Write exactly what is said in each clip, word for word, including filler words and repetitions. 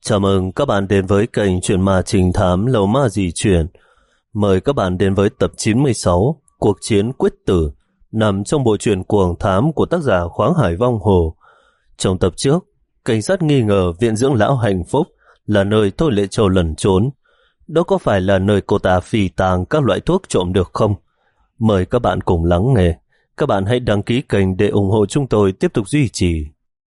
Chào mừng các bạn đến với kênh Truyện Ma Trình Thám Lầu Ma Dị Truyện. Mời các bạn đến với tập chín mươi sáu, Cuộc Chiến Quyết Tử, nằm trong bộ truyện Cuồng Thám của tác giả Khoáng Hải Vong Hồ. Trong tập trước, cảnh sát nghi ngờ viện dưỡng lão Hạnh Phúc là nơi Thôi Lệ Châu lẩn trốn. Đó có phải là nơi cô ta phi tàng các loại thuốc trộm được không? Mời các bạn cùng lắng nghe. Các bạn hãy đăng ký kênh để ủng hộ chúng tôi tiếp tục duy trì.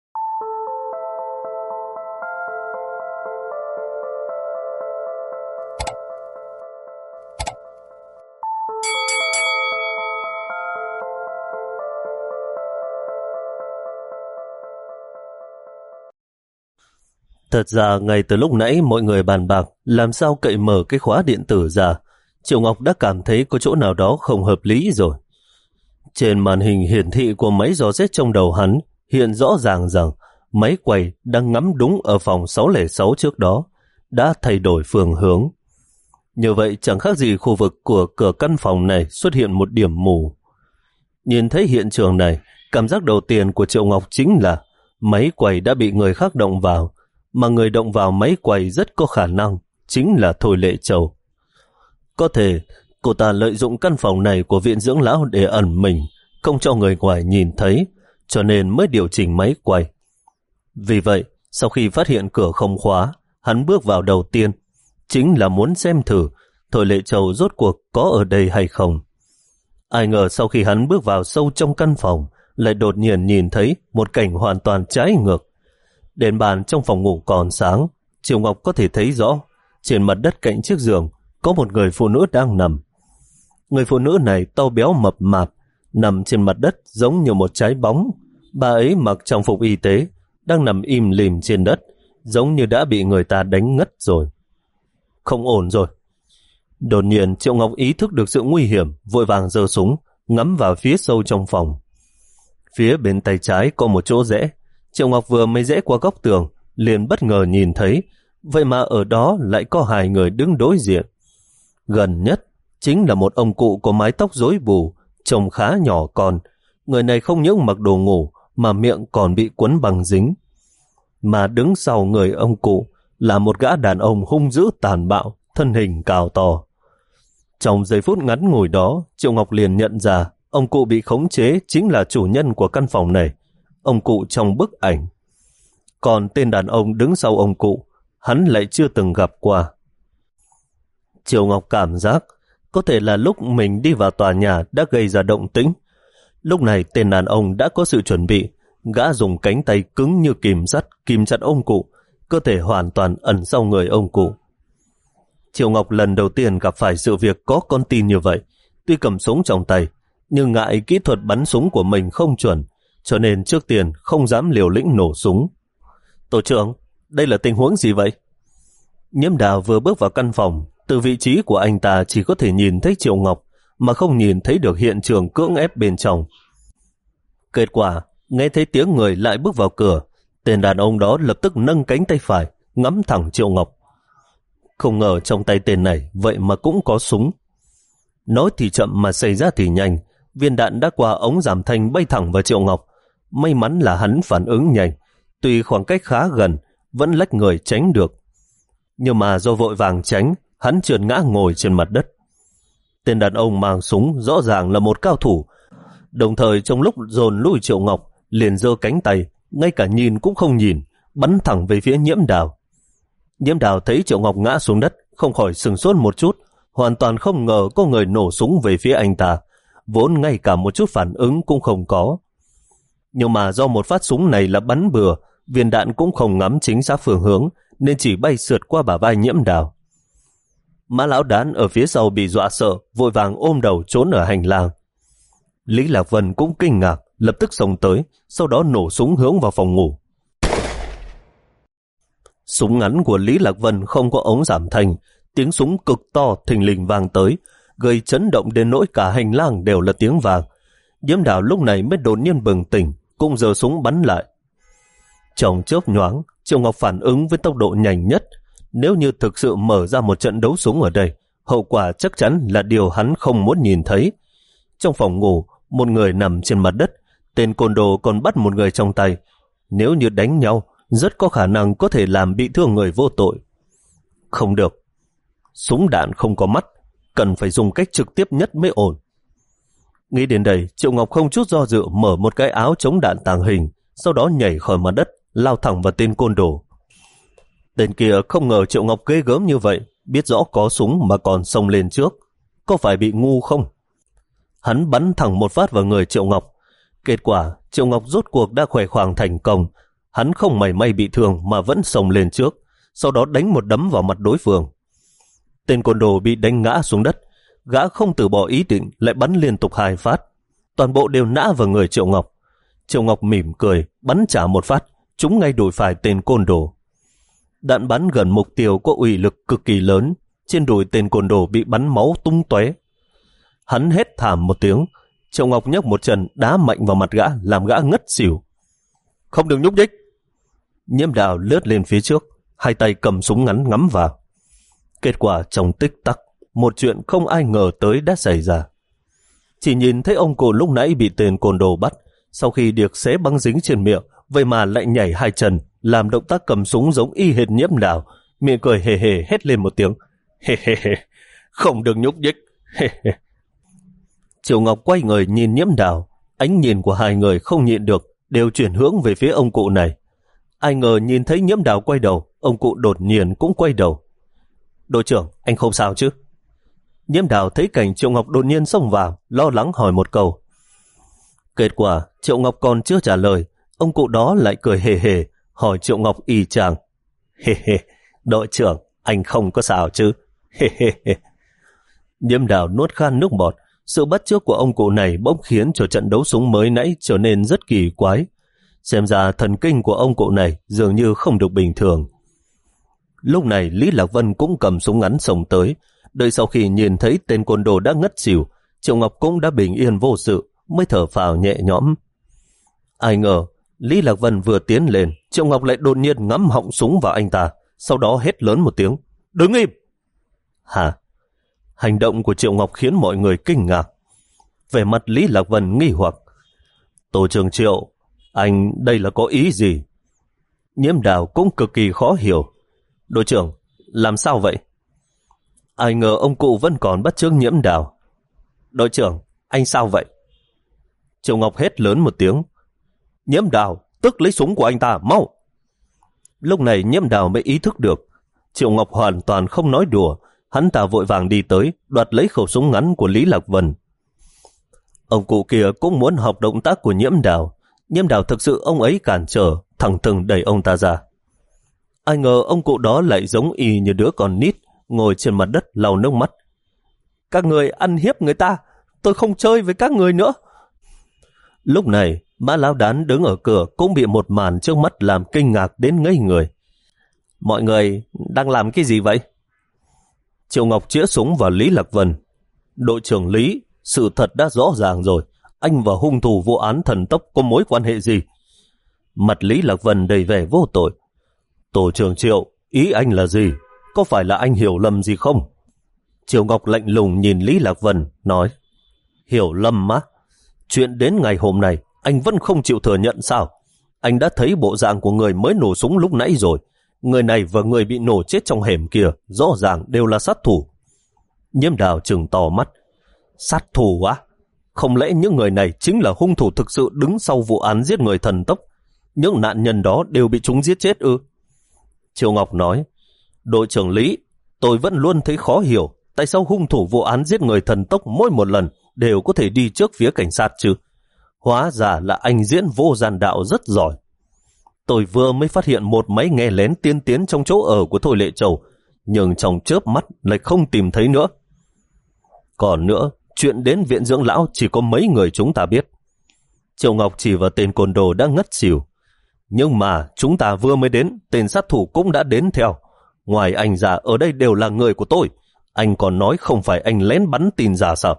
Thật ra ngay từ lúc nãy mọi người bàn bạc làm sao cậy mở cái khóa điện tử ra, Triệu Ngọc đã cảm thấy có chỗ nào đó không hợp lý rồi. Trên màn hình hiển thị của máy dò xét trong đầu hắn hiện rõ ràng rằng máy quay đang ngắm đúng ở phòng sáu không sáu trước đó đã thay đổi phương hướng. Như vậy chẳng khác gì khu vực của cửa căn phòng này xuất hiện một điểm mù. Nhìn thấy hiện trường này, cảm giác đầu tiên của Triệu Ngọc chính là máy quay đã bị người khác động vào, mà người động vào máy quay rất có khả năng chính là Thôi Lệ Châu. Có thể cô ta lợi dụng căn phòng này của viện dưỡng lão để ẩn mình, không cho người ngoài nhìn thấy, cho nên mới điều chỉnh máy quay. Vì vậy, sau khi phát hiện cửa không khóa, hắn bước vào đầu tiên chính là muốn xem thử Thôi Lệ Châu rốt cuộc có ở đây hay không. Ai ngờ sau khi hắn bước vào sâu trong căn phòng, lại đột nhiên nhìn thấy một cảnh hoàn toàn trái ngược. Đèn bàn trong phòng ngủ còn sáng, Triệu Ngọc có thể thấy rõ trên mặt đất cạnh chiếc giường có một người phụ nữ đang nằm. Người phụ nữ này to béo mập mạp, nằm trên mặt đất giống như một trái bóng. Bà ấy mặc trang phục y tế, đang nằm im lìm trên đất, giống như đã bị người ta đánh ngất rồi. Không ổn rồi. Đột nhiên Triệu Ngọc ý thức được sự nguy hiểm, vội vàng giơ súng, ngắm vào phía sâu trong phòng. Phía bên tay trái có một chỗ rẽ. Triệu Ngọc vừa mới rẽ qua góc tường, liền bất ngờ nhìn thấy, vậy mà ở đó lại có hai người đứng đối diện. Gần nhất chính là một ông cụ có mái tóc rối bù, trông khá nhỏ con. Người này không những mặc đồ ngủ mà miệng còn bị quấn băng dính. Mà đứng sau người ông cụ là một gã đàn ông hung dữ tàn bạo, thân hình cao to. Trong giây phút ngắn ngủi đó, Triệu Ngọc liền nhận ra ông cụ bị khống chế chính là chủ nhân của căn phòng này, ông cụ trong bức ảnh. Còn tên đàn ông đứng sau ông cụ, hắn lại chưa từng gặp qua. Triệu Ngọc cảm giác có thể là lúc mình đi vào tòa nhà đã gây ra động tĩnh. Lúc này tên đàn ông đã có sự chuẩn bị, gã dùng cánh tay cứng như kìm sắt kìm chặt ông cụ, cơ thể hoàn toàn ẩn sau người ông cụ. Triệu Ngọc lần đầu tiên gặp phải sự việc có con tin như vậy. Tuy cầm súng trong tay, nhưng ngại kỹ thuật bắn súng của mình không chuẩn, cho nên trước tiên không dám liều lĩnh nổ súng. Tổ trưởng, đây là tình huống gì vậy? Nhiễm Đào vừa bước vào căn phòng, từ vị trí của anh ta chỉ có thể nhìn thấy Triệu Ngọc, mà không nhìn thấy được hiện trường cưỡng ép bên trong. Kết quả, nghe thấy tiếng người lại bước vào cửa, tên đàn ông đó lập tức nâng cánh tay phải, ngắm thẳng Triệu Ngọc. Không ngờ trong tay tên này vậy mà cũng có súng. Nói thì chậm mà xảy ra thì nhanh, viên đạn đã qua ống giảm thanh bay thẳng vào Triệu Ngọc. May mắn là hắn phản ứng nhanh, tuy khoảng cách khá gần, vẫn lách người tránh được. Nhưng mà do vội vàng tránh, hắn trượt ngã ngồi trên mặt đất. Tên đàn ông mang súng rõ ràng là một cao thủ, đồng thời trong lúc dồn lùi Triệu Ngọc, liền giơ cánh tay, ngay cả nhìn cũng không nhìn, bắn thẳng về phía Nhiễm Đào. Nhiễm Đào thấy Triệu Ngọc ngã xuống đất, không khỏi sửng sốt một chút, hoàn toàn không ngờ có người nổ súng về phía anh ta, vốn ngay cả một chút phản ứng cũng không có. Nhưng mà do một phát súng này là bắn bừa, viên đạn cũng không ngắm chính xác phương hướng, nên chỉ bay sượt qua bả vai Nhiễm Đào. Mã Lão Đán ở phía sau bị dọa sợ, vội vàng ôm đầu trốn ở hành lang. Lý Lạc Vân cũng kinh ngạc, lập tức xông tới, sau đó nổ súng hướng vào phòng ngủ. Súng ngắn của Lý Lạc Vân không có ống giảm thanh, tiếng súng cực to thình lình vang tới, gây chấn động đến nỗi cả hành lang đều là tiếng vang. Nhiễm Đào lúc này mới đột nhiên bừng tỉnh, cũng giơ súng bắn lại. Trong chớp nhoáng, Triệu Ngọc phản ứng với tốc độ nhanh nhất. Nếu như thực sự mở ra một trận đấu súng ở đây, hậu quả chắc chắn là điều hắn không muốn nhìn thấy. Trong phòng ngủ, một người nằm trên mặt đất, tên côn đồ còn bắt một người trong tay. Nếu như đánh nhau, rất có khả năng có thể làm bị thương người vô tội. Không được, súng đạn không có mắt, cần phải dùng cách trực tiếp nhất mới ổn. Nghĩ đến đây, Triệu Ngọc không chút do dự mở một cái áo chống đạn tàng hình, sau đó nhảy khỏi mặt đất, lao thẳng vào tên côn đồ. Tên kia không ngờ Triệu Ngọc ghê gớm như vậy, biết rõ có súng mà còn xông lên trước. Có phải bị ngu không? Hắn bắn thẳng một phát vào người Triệu Ngọc. Kết quả, Triệu Ngọc rốt cuộc đã khỏe khoang thành công. Hắn không mảy may bị thương mà vẫn xông lên trước, sau đó đánh một đấm vào mặt đối phương. Tên côn đồ bị đánh ngã xuống đất. Gã không từ bỏ ý định, lại bắn liên tục hai phát. Toàn bộ đều nã vào người Triệu Ngọc. Triệu Ngọc mỉm cười, bắn trả một phát, trúng ngay đùi phải tên côn đồ. Đạn bắn gần mục tiêu có uy lực cực kỳ lớn, trên đùi tên côn đồ bị bắn máu tung tóe. Hắn hét thảm một tiếng, Triệu Ngọc nhấc một chân đá mạnh vào mặt gã, làm gã ngất xỉu. Không được nhúc nhích. Nhiễm Đào lướt lên phía trước, hai tay cầm súng ngắn ngắm vào. Kết quả trong tích tắc, một chuyện không ai ngờ tới đã xảy ra. Chỉ nhìn thấy ông cụ lúc nãy bị tên côn đồ bắt, sau khi được xé băng dính trên miệng, vậy mà lại nhảy hai chân, làm động tác cầm súng giống y hệt Nhiễm Đào, miệng cười hề hề hét lên một tiếng. Hê hê hê, không được nhúc nhích. Hê hê. Triệu Ngọc quay người nhìn Nhiễm Đào, ánh nhìn của hai người không nhịn được, đều chuyển hướng về phía ông cụ này. Ai ngờ nhìn thấy Nhiễm Đào quay đầu, ông cụ đột nhiên cũng quay đầu. Đội trưởng, anh không sao chứ? Nhiễm Đào thấy cảnh Triệu Ngọc đột nhiên xông vào, lo lắng hỏi một câu. Kết quả, Triệu Ngọc còn chưa trả lời, ông cụ đó lại cười hề hề, hỏi Triệu Ngọc y chang. Hê hê, đội trưởng, anh không có sao chứ? Hê hê hê. Nhiễm Đào nuốt khan nước bọt, sự bắt chước của ông cụ này bỗng khiến cho trận đấu súng mới nãy trở nên rất kỳ quái. Xem ra thần kinh của ông cụ này dường như không được bình thường. Lúc này Lý Lạc Vân cũng cầm súng ngắn xông tới. Đợi sau khi nhìn thấy tên côn đồ đã ngất xỉu, Triệu Ngọc cũng đã bình yên vô sự, mới thở phào nhẹ nhõm. Ai ngờ Lý Lạc Vân vừa tiến lên, Triệu Ngọc lại đột nhiên ngắm họng súng vào anh ta, sau đó hét lớn một tiếng. Đứng im! Hả? Hành động của Triệu Ngọc khiến mọi người kinh ngạc. Về mặt Lý Lạc Vân nghi hoặc. Tổ trưởng Triệu, anh đây là có ý gì? Nhiễm Đào cũng cực kỳ khó hiểu. Đội trưởng, làm sao vậy? Ai ngờ ông cụ vẫn còn bắt chước Nhiễm Đào. Đội trưởng, anh sao vậy? Triệu Ngọc hét lớn một tiếng. Nhiễm Đào, tức lấy súng của anh ta, mau! Lúc này Nhiễm Đào mới ý thức được. Triệu Ngọc hoàn toàn không nói đùa. Hắn ta vội vàng đi tới, đoạt lấy khẩu súng ngắn của Lý Lạc Vân. Ông cụ kia cũng muốn học động tác của Nhiễm Đào. Nhiễm Đào thực sự ông ấy cản trở, thẳng thừng đẩy ông ta ra. Ai ngờ ông cụ đó lại giống y như đứa con nít, ngồi trên mặt đất lau nước mắt. Các người ăn hiếp người ta, tôi không chơi với các người nữa. Lúc này, Mã Lão Đán đứng ở cửa cũng bị một màn trước mắt làm kinh ngạc đến ngây người. Mọi người đang làm cái gì vậy? Triệu Ngọc chĩa súng vào Lý Lạc Vân. Đội trưởng Lý, sự thật đã rõ ràng rồi. Anh và hung thủ vụ án thần tốc có mối quan hệ gì? Mặt Lý Lạc Vân đầy vẻ vô tội. Tổ trưởng Triệu, ý anh là gì? Có phải là anh hiểu lầm gì không? Triệu Ngọc lạnh lùng nhìn Lý Lạc Vân, nói. Hiểu lầm á? Chuyện đến ngày hôm nay, anh vẫn không chịu thừa nhận sao? Anh đã thấy bộ dạng của người mới nổ súng lúc nãy rồi. Người này và người bị nổ chết trong hẻm kia rõ ràng đều là sát thủ. Nhiễm Đào trừng to mắt. Sát thủ á? Không lẽ những người này chính là hung thủ thực sự đứng sau vụ án giết người thần tốc? Những nạn nhân đó đều bị chúng giết chết ư? Triệu Ngọc nói. Đội trưởng Lý, tôi vẫn luôn thấy khó hiểu tại sao hung thủ vụ án giết người thần tốc mỗi một lần đều có thể đi trước phía cảnh sát chứ. Hóa ra là anh diễn vô gian đạo rất giỏi. Tôi vừa mới phát hiện một máy nghe lén tiên tiến trong chỗ ở của Thôi Lệ Châu, nhưng trong chớp mắt lại không tìm thấy nữa. Còn nữa, chuyện đến viện dưỡng lão chỉ có mấy người chúng ta biết. Triệu Ngọc chỉ vào tên côn đồ đã ngất xỉu. Nhưng mà chúng ta vừa mới đến, tên sát thủ cũng đã đến theo. Ngoài anh ra, ở đây đều là người của tôi. Anh còn nói không phải anh lén bắn tin giả sao?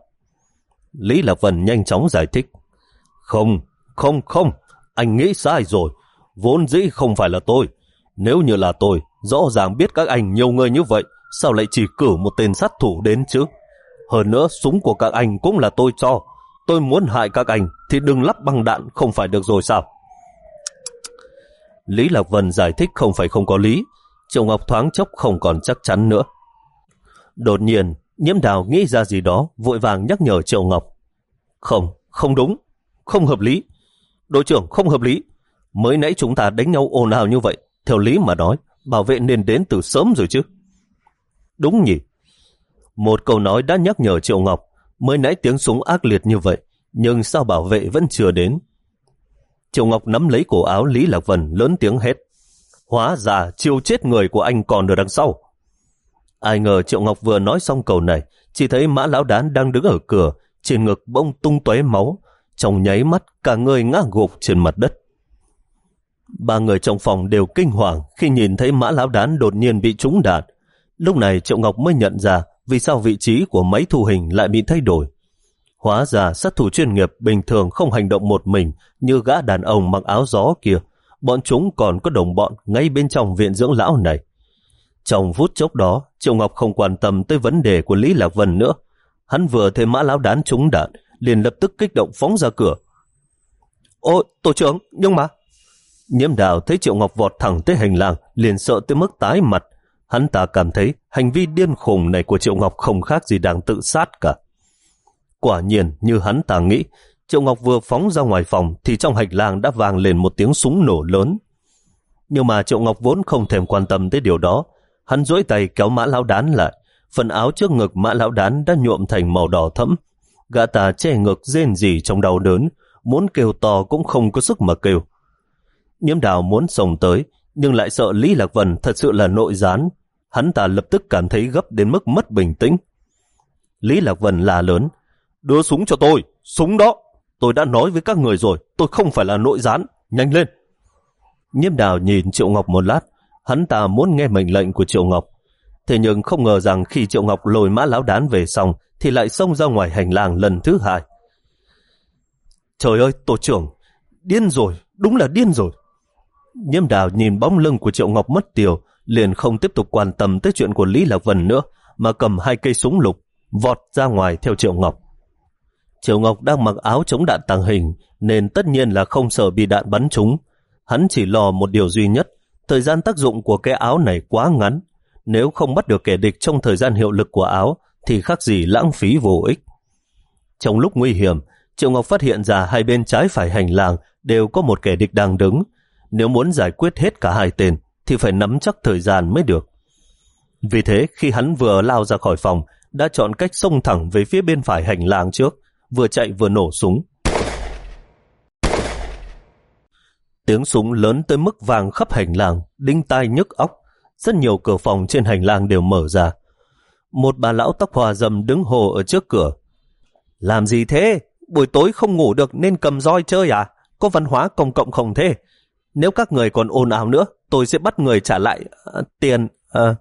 Lý Lạc Vân nhanh chóng giải thích. Không, không, không, anh nghĩ sai rồi. Vốn dĩ không phải là tôi. Nếu như là tôi, rõ ràng biết các anh nhiều người như vậy, sao lại chỉ cử một tên sát thủ đến chứ? Hơn nữa, súng của các anh cũng là tôi cho. Tôi muốn hại các anh thì đừng lắp băng đạn, không phải được rồi sao? Lý Lạc Vân giải thích không phải không có lý. Triệu Ngọc thoáng chốc không còn chắc chắn nữa. Đột nhiên, Nhiễm Đào nghĩ ra gì đó, vội vàng nhắc nhở Triệu Ngọc. Không, không đúng, không hợp lý. Đội trưởng, không hợp lý. Mới nãy chúng ta đánh nhau ồn ào như vậy, theo lý mà nói, bảo vệ nên đến từ sớm rồi chứ. Đúng nhỉ? Một câu nói đã nhắc nhở Triệu Ngọc. Mới nãy tiếng súng ác liệt như vậy, nhưng sao bảo vệ vẫn chưa đến? Triệu Ngọc nắm lấy cổ áo Lý Lạc Vân lớn tiếng hét. Hóa ra chiêu chết người của anh còn ở đằng sau. Ai ngờ Triệu Ngọc vừa nói xong câu này, chỉ thấy Mã Lão Đán đang đứng ở cửa, trên ngực bỗng tung tóe máu, trong nháy mắt cả người ngã gục trên mặt đất. Ba người trong phòng đều kinh hoàng khi nhìn thấy Mã Lão Đán đột nhiên bị trúng đạn. Lúc này Triệu Ngọc mới nhận ra vì sao vị trí của máy thu hình lại bị thay đổi. Hóa ra sát thủ chuyên nghiệp bình thường không hành động một mình như gã đàn ông mặc áo gió kia, bọn chúng còn có đồng bọn ngay bên trong viện dưỡng lão này. Trong phút chốc đó, Triệu Ngọc không quan tâm tới vấn đề của Lý Lạc Vân nữa. Hắn vừa thấy Mã Lão Đán trúng đạn, liền lập tức kích động phóng ra cửa. Ôi, tổ trưởng, nhưng mà... Nhiễm Đào thấy Triệu Ngọc vọt thẳng tới hành lang, liền sợ tới mức tái mặt. Hắn ta cảm thấy hành vi điên khùng này của Triệu Ngọc không khác gì đang tự sát cả. Quả nhiên như hắn ta nghĩ, Triệu Ngọc vừa phóng ra ngoài phòng thì trong hành lang đã vang lên một tiếng súng nổ lớn. Nhưng mà Triệu Ngọc vốn không thèm quan tâm tới điều đó. Hắn duỗi tay kéo Mã Lão Đán lại. Phần áo trước ngực Mã Lão Đán đã nhuộm thành màu đỏ thẫm. Gã ta che ngực rên rỉ trong đau đớn, muốn kêu to cũng không có sức mà kêu. Nhiễm Đào muốn xông tới, nhưng lại sợ Lý Lạc Vân thật sự là nội gián. Hắn ta lập tức cảm thấy gấp đến mức mất bình tĩnh. Lý Lạc Vân la lớn. Đưa súng cho tôi, súng đó. Tôi đã nói với các người rồi, tôi không phải là nội gián, nhanh lên. Nhiễm Đào nhìn Triệu Ngọc một lát, hắn ta muốn nghe mệnh lệnh của Triệu Ngọc. Thế nhưng không ngờ rằng khi Triệu Ngọc lôi Mã Lão Đán về xong thì lại xông ra ngoài hành lang lần thứ hai. Trời ơi, tổ trưởng, điên rồi, đúng là điên rồi. Nhiễm Đào nhìn bóng lưng của Triệu Ngọc mất tiêu, liền không tiếp tục quan tâm tới chuyện của Lý Lạc Vân nữa, mà cầm hai cây súng lục, vọt ra ngoài theo Triệu Ngọc. Triệu Ngọc đang mặc áo chống đạn tàng hình, nên tất nhiên là không sợ bị đạn bắn trúng. Hắn chỉ lo một điều duy nhất, thời gian tác dụng của cái áo này quá ngắn. Nếu không bắt được kẻ địch trong thời gian hiệu lực của áo, thì khác gì lãng phí vô ích. Trong lúc nguy hiểm, Triệu Ngọc phát hiện ra hai bên trái phải hành lang đều có một kẻ địch đang đứng. Nếu muốn giải quyết hết cả hai tên, thì phải nắm chắc thời gian mới được. Vì thế, khi hắn vừa lao ra khỏi phòng, đã chọn cách xông thẳng về phía bên phải hành lang trước, vừa chạy vừa nổ súng. Tiếng súng lớn tới mức vang khắp hành lang, đinh tai nhức óc. Rất nhiều cửa phòng trên hành lang đều mở ra. Một bà lão tóc hoa râm đứng hồ ở trước cửa. Làm gì thế? Buổi tối không ngủ được nên cầm roi chơi à? Có văn hóa công cộng không thế? Nếu các người còn ồn ào nữa, tôi sẽ bắt người trả lại uh, tiền. Uh.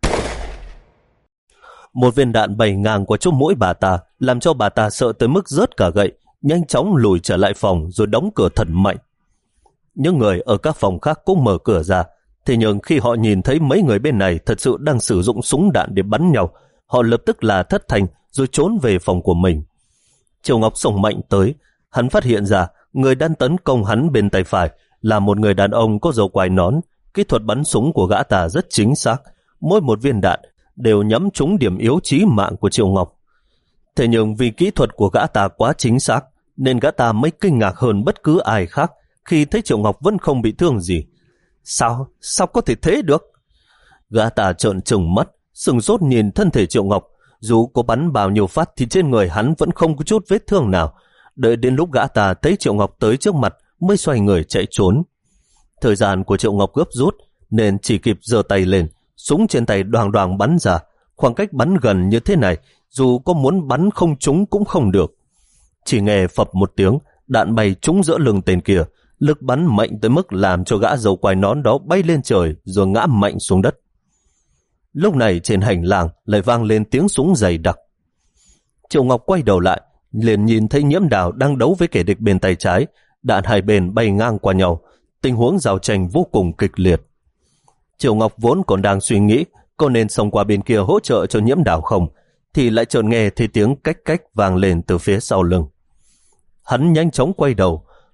Một viên đạn bay ngang qua chỗ mũi bà ta, làm cho bà ta sợ tới mức rớt cả gậy, nhanh chóng lùi trở lại phòng rồi đóng cửa thật mạnh. Những người ở các phòng khác cũng mở cửa ra, thế nhưng khi họ nhìn thấy mấy người bên này thật sự đang sử dụng súng đạn để bắn nhau, họ lập tức là thất thanh rồi trốn về phòng của mình. Triệu Ngọc xông mạnh tới, hắn phát hiện ra người đang tấn công hắn bên tay phải là một người đàn ông có râu quai nón. Kỹ thuật bắn súng của gã ta rất chính xác, mỗi một viên đạn đều nhắm trúng điểm yếu chí mạng của Triệu Ngọc. Thế nhưng vì kỹ thuật của gã ta quá chính xác, nên gã ta mới kinh ngạc hơn bất cứ ai khác khi thấy Triệu Ngọc vẫn không bị thương gì. Sao? Sao có thể thế được? Gã ta trợn trừng mắt, sừng sốt nhìn thân thể Triệu Ngọc. Dù có bắn bao nhiêu phát thì trên người hắn vẫn không có chút vết thương nào. Đợi đến lúc gã ta thấy Triệu Ngọc tới trước mặt mới xoay người chạy trốn. Thời gian của Triệu Ngọc gấp rút nên chỉ kịp giơ tay lên, súng trên tay đoàng đoàng bắn ra. Khoảng cách bắn gần như thế này, dù có muốn bắn không trúng cũng không được. Chỉ nghe phập một tiếng, đạn bay trúng giữa lưng tên kia, lực bắn mạnh tới mức làm cho gã râu quai nón đó bay lên trời rồi ngã mạnh xuống đất. Lúc này trên hành lang lại vang lên tiếng súng dày đặc. Triệu Ngọc quay đầu lại, liền nhìn thấy Nhiễm Đào đang đấu với kẻ địch bên tay trái. Đạn hai bên bay ngang qua nhau, tình huống giao tranh vô cùng kịch liệt. Triệu Ngọc vốn còn đang suy nghĩ có nên xông qua bên kia hỗ trợ cho Nhiễm Đào không, thì lại chợt nghe thấy tiếng cách cách vang lên từ phía sau lưng. Hắn nhanh chóng quay đầu,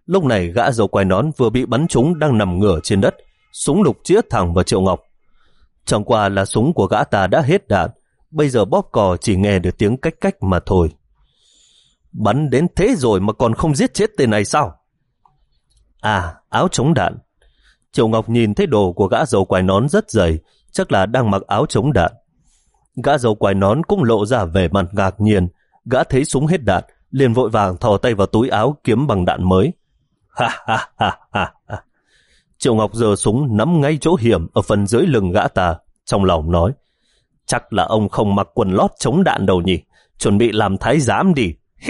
Lúc này gã dâu quai nón vừa bị bắn trúng đang nằm ngửa trên đất, súng lục chĩa thẳng vào Triệu Ngọc. Chẳng qua là súng của gã ta đã hết đạn, bây giờ bóp cò chỉ nghe được tiếng cách cách mà thôi. Bắn đến thế rồi mà còn không giết chết tên này sao? À, áo chống đạn. Triệu Ngọc nhìn thấy đồ của gã dâu quai nón rất dày, chắc là đang mặc áo chống đạn. Gã dâu quai nón cũng lộ ra vẻ mặt ngạc nhiên, gã thấy súng hết đạn, liền vội vàng thò tay vào túi áo kiếm bằng đạn mới. Ha ha ha ha ha. Triệu Ngọc giơ súng nắm ngay chỗ hiểm ở phần dưới lưng gã ta, trong lòng nói, chắc là ông không mặc quần lót chống đạn đâu nhỉ, chuẩn bị làm thái giám đi.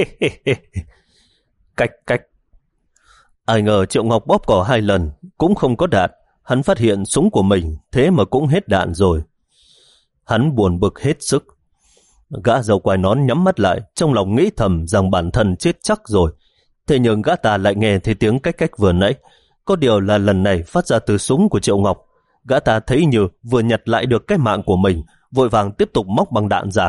Cách cách. Ai ngờ Triệu Ngọc bóp cò hai lần cũng không có đạn, hắn phát hiện súng của mình thế mà cũng hết đạn rồi. Hắn buồn bực hết sức. Gã dâu quai nón nhắm mắt lại, trong lòng nghĩ thầm rằng bản thân chết chắc rồi. Thế nhưng gã ta lại nghe thấy tiếng cách cách vừa nãy, có điều là lần này phát ra từ súng của Triệu Ngọc. Gã ta thấy như vừa nhặt lại được cái mạng của mình, vội vàng tiếp tục móc bằng đạn ra.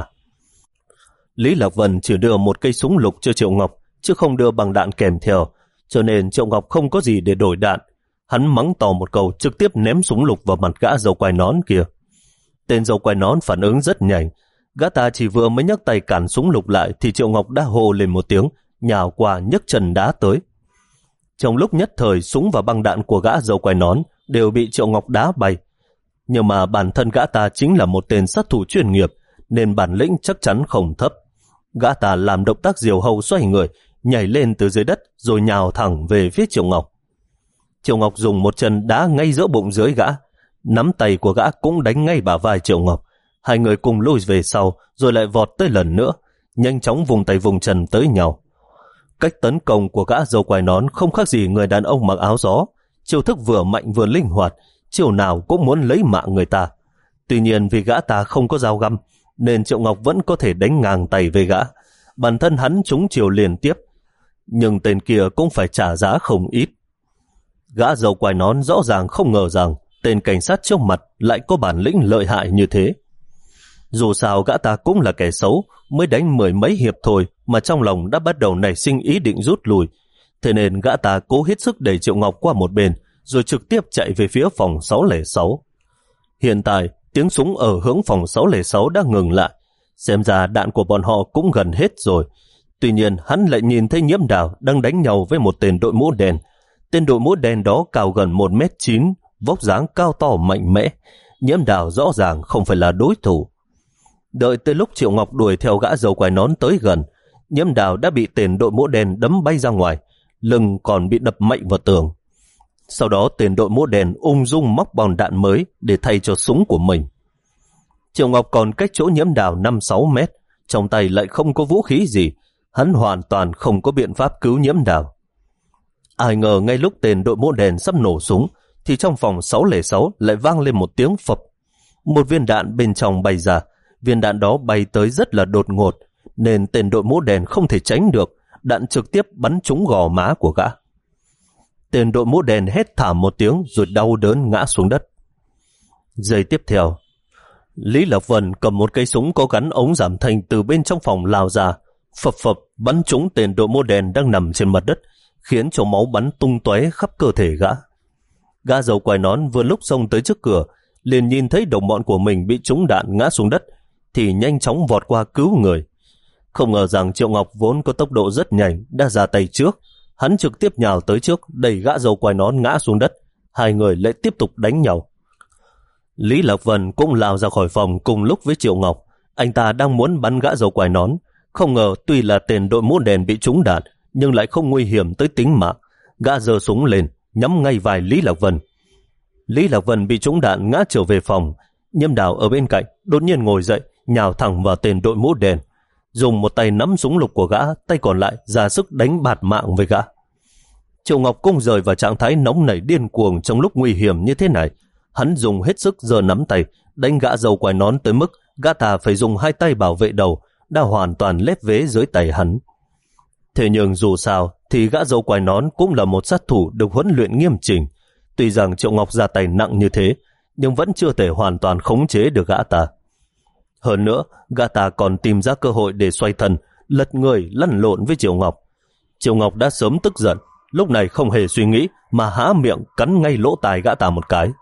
Lý Lạc Vân chỉ đưa một cây súng lục cho Triệu Ngọc, chứ không đưa bằng đạn kèm theo, cho nên Triệu Ngọc không có gì để đổi đạn. Hắn mắng to một câu, trực tiếp ném súng lục vào mặt gã dâu quai nón kia. Tên dâu quai nón phản ứng rất nhanh, gã ta chỉ vừa mới nhấc tay cản súng lục lại thì Triệu Ngọc đã hô lên một tiếng, nhào qua nhấc chân đá tới. Trong lúc nhất thời, súng và băng đạn của gã dâu quai nón đều bị Triệu Ngọc đá bay. Nhưng mà bản thân gã ta chính là một tên sát thủ chuyên nghiệp, nên bản lĩnh chắc chắn không thấp. Gã ta làm động tác diều hâu xoay người, nhảy lên từ dưới đất rồi nhào thẳng về phía Triệu Ngọc. Triệu Ngọc dùng một chân đá ngay giữa bụng dưới gã, nắm tay của gã cũng đánh ngay bả vai Triệu Ngọc. Hai người cùng lùi về sau rồi lại vọt tới lần nữa, nhanh chóng vùng tay vùng chân tới nhau. Cách tấn công của gã dâu quai nón không khác gì người đàn ông mặc áo gió, chiêu thức vừa mạnh vừa linh hoạt, chiêu nào cũng muốn lấy mạng người ta. Tuy nhiên vì gã ta không có dao găm, nên Triệu Ngọc vẫn có thể đánh ngang tay với gã. Bản thân hắn trúng chiều liên tiếp, nhưng tên kia cũng phải trả giá không ít. Gã dâu quai nón rõ ràng không ngờ rằng tên cảnh sát trước mặt lại có bản lĩnh lợi hại như thế. Dù sao gã ta cũng là kẻ xấu, mới đánh mười mấy hiệp thôi mà trong lòng đã bắt đầu nảy sinh ý định rút lui. Thế nên gã ta cố hết sức đẩy Triệu Ngọc qua một bên, rồi trực tiếp chạy về phía phòng sáu không sáu. Hiện tại, tiếng súng ở hướng phòng sáu không sáu đã ngừng lại. Xem ra đạn của bọn họ cũng gần hết rồi. Tuy nhiên, hắn lại nhìn thấy Nhiễm Đào đang đánh nhau với một tên đội mũ đen. Tên đội mũ đen đó cao gần một mét chín, vóc dáng cao to mạnh mẽ. Nhiễm Đào rõ ràng không phải là đối thủ. Đợi tới lúc Triệu Ngọc đuổi theo gã dâu quai nón tới gần, Nhiễm Đào đã bị tên đội mũ đen đấm bay ra ngoài, lưng còn bị đập mạnh vào tường. Sau đó tên đội mũ đen ung dung móc bằng đạn mới để thay cho súng của mình. Triệu Ngọc còn cách chỗ Nhiễm Đào năm sáu mét, trong tay lại không có vũ khí gì, hắn hoàn toàn không có biện pháp cứu Nhiễm Đào. Ai ngờ ngay lúc tên đội mũ đen sắp nổ súng, thì trong phòng sáu không sáu lại vang lên một tiếng phập. Một viên đạn bên trong bay ra, viên đạn đó bay tới rất là đột ngột, nên tên đội mũ đen không thể tránh được, đạn trực tiếp bắn trúng gò má của gã. Tên đội mũ đen hét thảm một tiếng rồi đau đớn ngã xuống đất. Giây tiếp theo, Lý Lạc Vân cầm một cây súng có gắn ống giảm thanh từ bên trong phòng lao ra, phập phập bắn trúng tên đội mũ đen đang nằm trên mặt đất, khiến cho máu bắn tung tóe khắp cơ thể gã. Gã dâu quai nón vừa lúc xông tới trước cửa, liền nhìn thấy đồng bọn của mình bị trúng đạn ngã xuống đất, thì nhanh chóng vọt qua cứu người. Không ngờ rằng Triệu Ngọc vốn có tốc độ rất nhanh đã ra tay trước, hắn trực tiếp nhào tới trước đẩy gã dâu quai nón ngã xuống đất, hai người lại tiếp tục đánh nhau. Lý Lạc Vân cũng lao ra khỏi phòng cùng lúc với Triệu Ngọc, anh ta đang muốn bắn gã dâu quai nón, không ngờ tuy là tên đội mũ đen bị trúng đạn nhưng lại không nguy hiểm tới tính mạng. Gã giơ súng lên nhắm ngay vai Lý Lạc Vân. Lý Lạc Vân bị trúng đạn ngã trở về phòng. Nhiễm Đào ở bên cạnh đột nhiên ngồi dậy, nhào thẳng vào tên đội mũ đen, dùng một tay nắm súng lục của gã, tay còn lại ra sức đánh bạt mạng với gã. Triệu Ngọc cũng rời vào trạng thái nóng nảy điên cuồng trong lúc nguy hiểm như thế này. Hắn dùng hết sức giơ nắm tay đánh gã dâu quai nón tới mức gã ta phải dùng hai tay bảo vệ đầu, đã hoàn toàn lép vế dưới tay hắn. Thế nhưng dù sao thì gã dâu quai nón cũng là một sát thủ được huấn luyện nghiêm chỉnh. Tuy rằng Triệu Ngọc ra tay nặng như thế, nhưng vẫn chưa thể hoàn toàn khống chế được gã ta. Hơn nữa, gã ta còn tìm ra cơ hội để xoay thân, lật người lăn lộn với Triệu Ngọc. Triệu Ngọc đã sớm tức giận, lúc này không hề suy nghĩ mà há miệng cắn ngay lỗ tai gã ta một cái.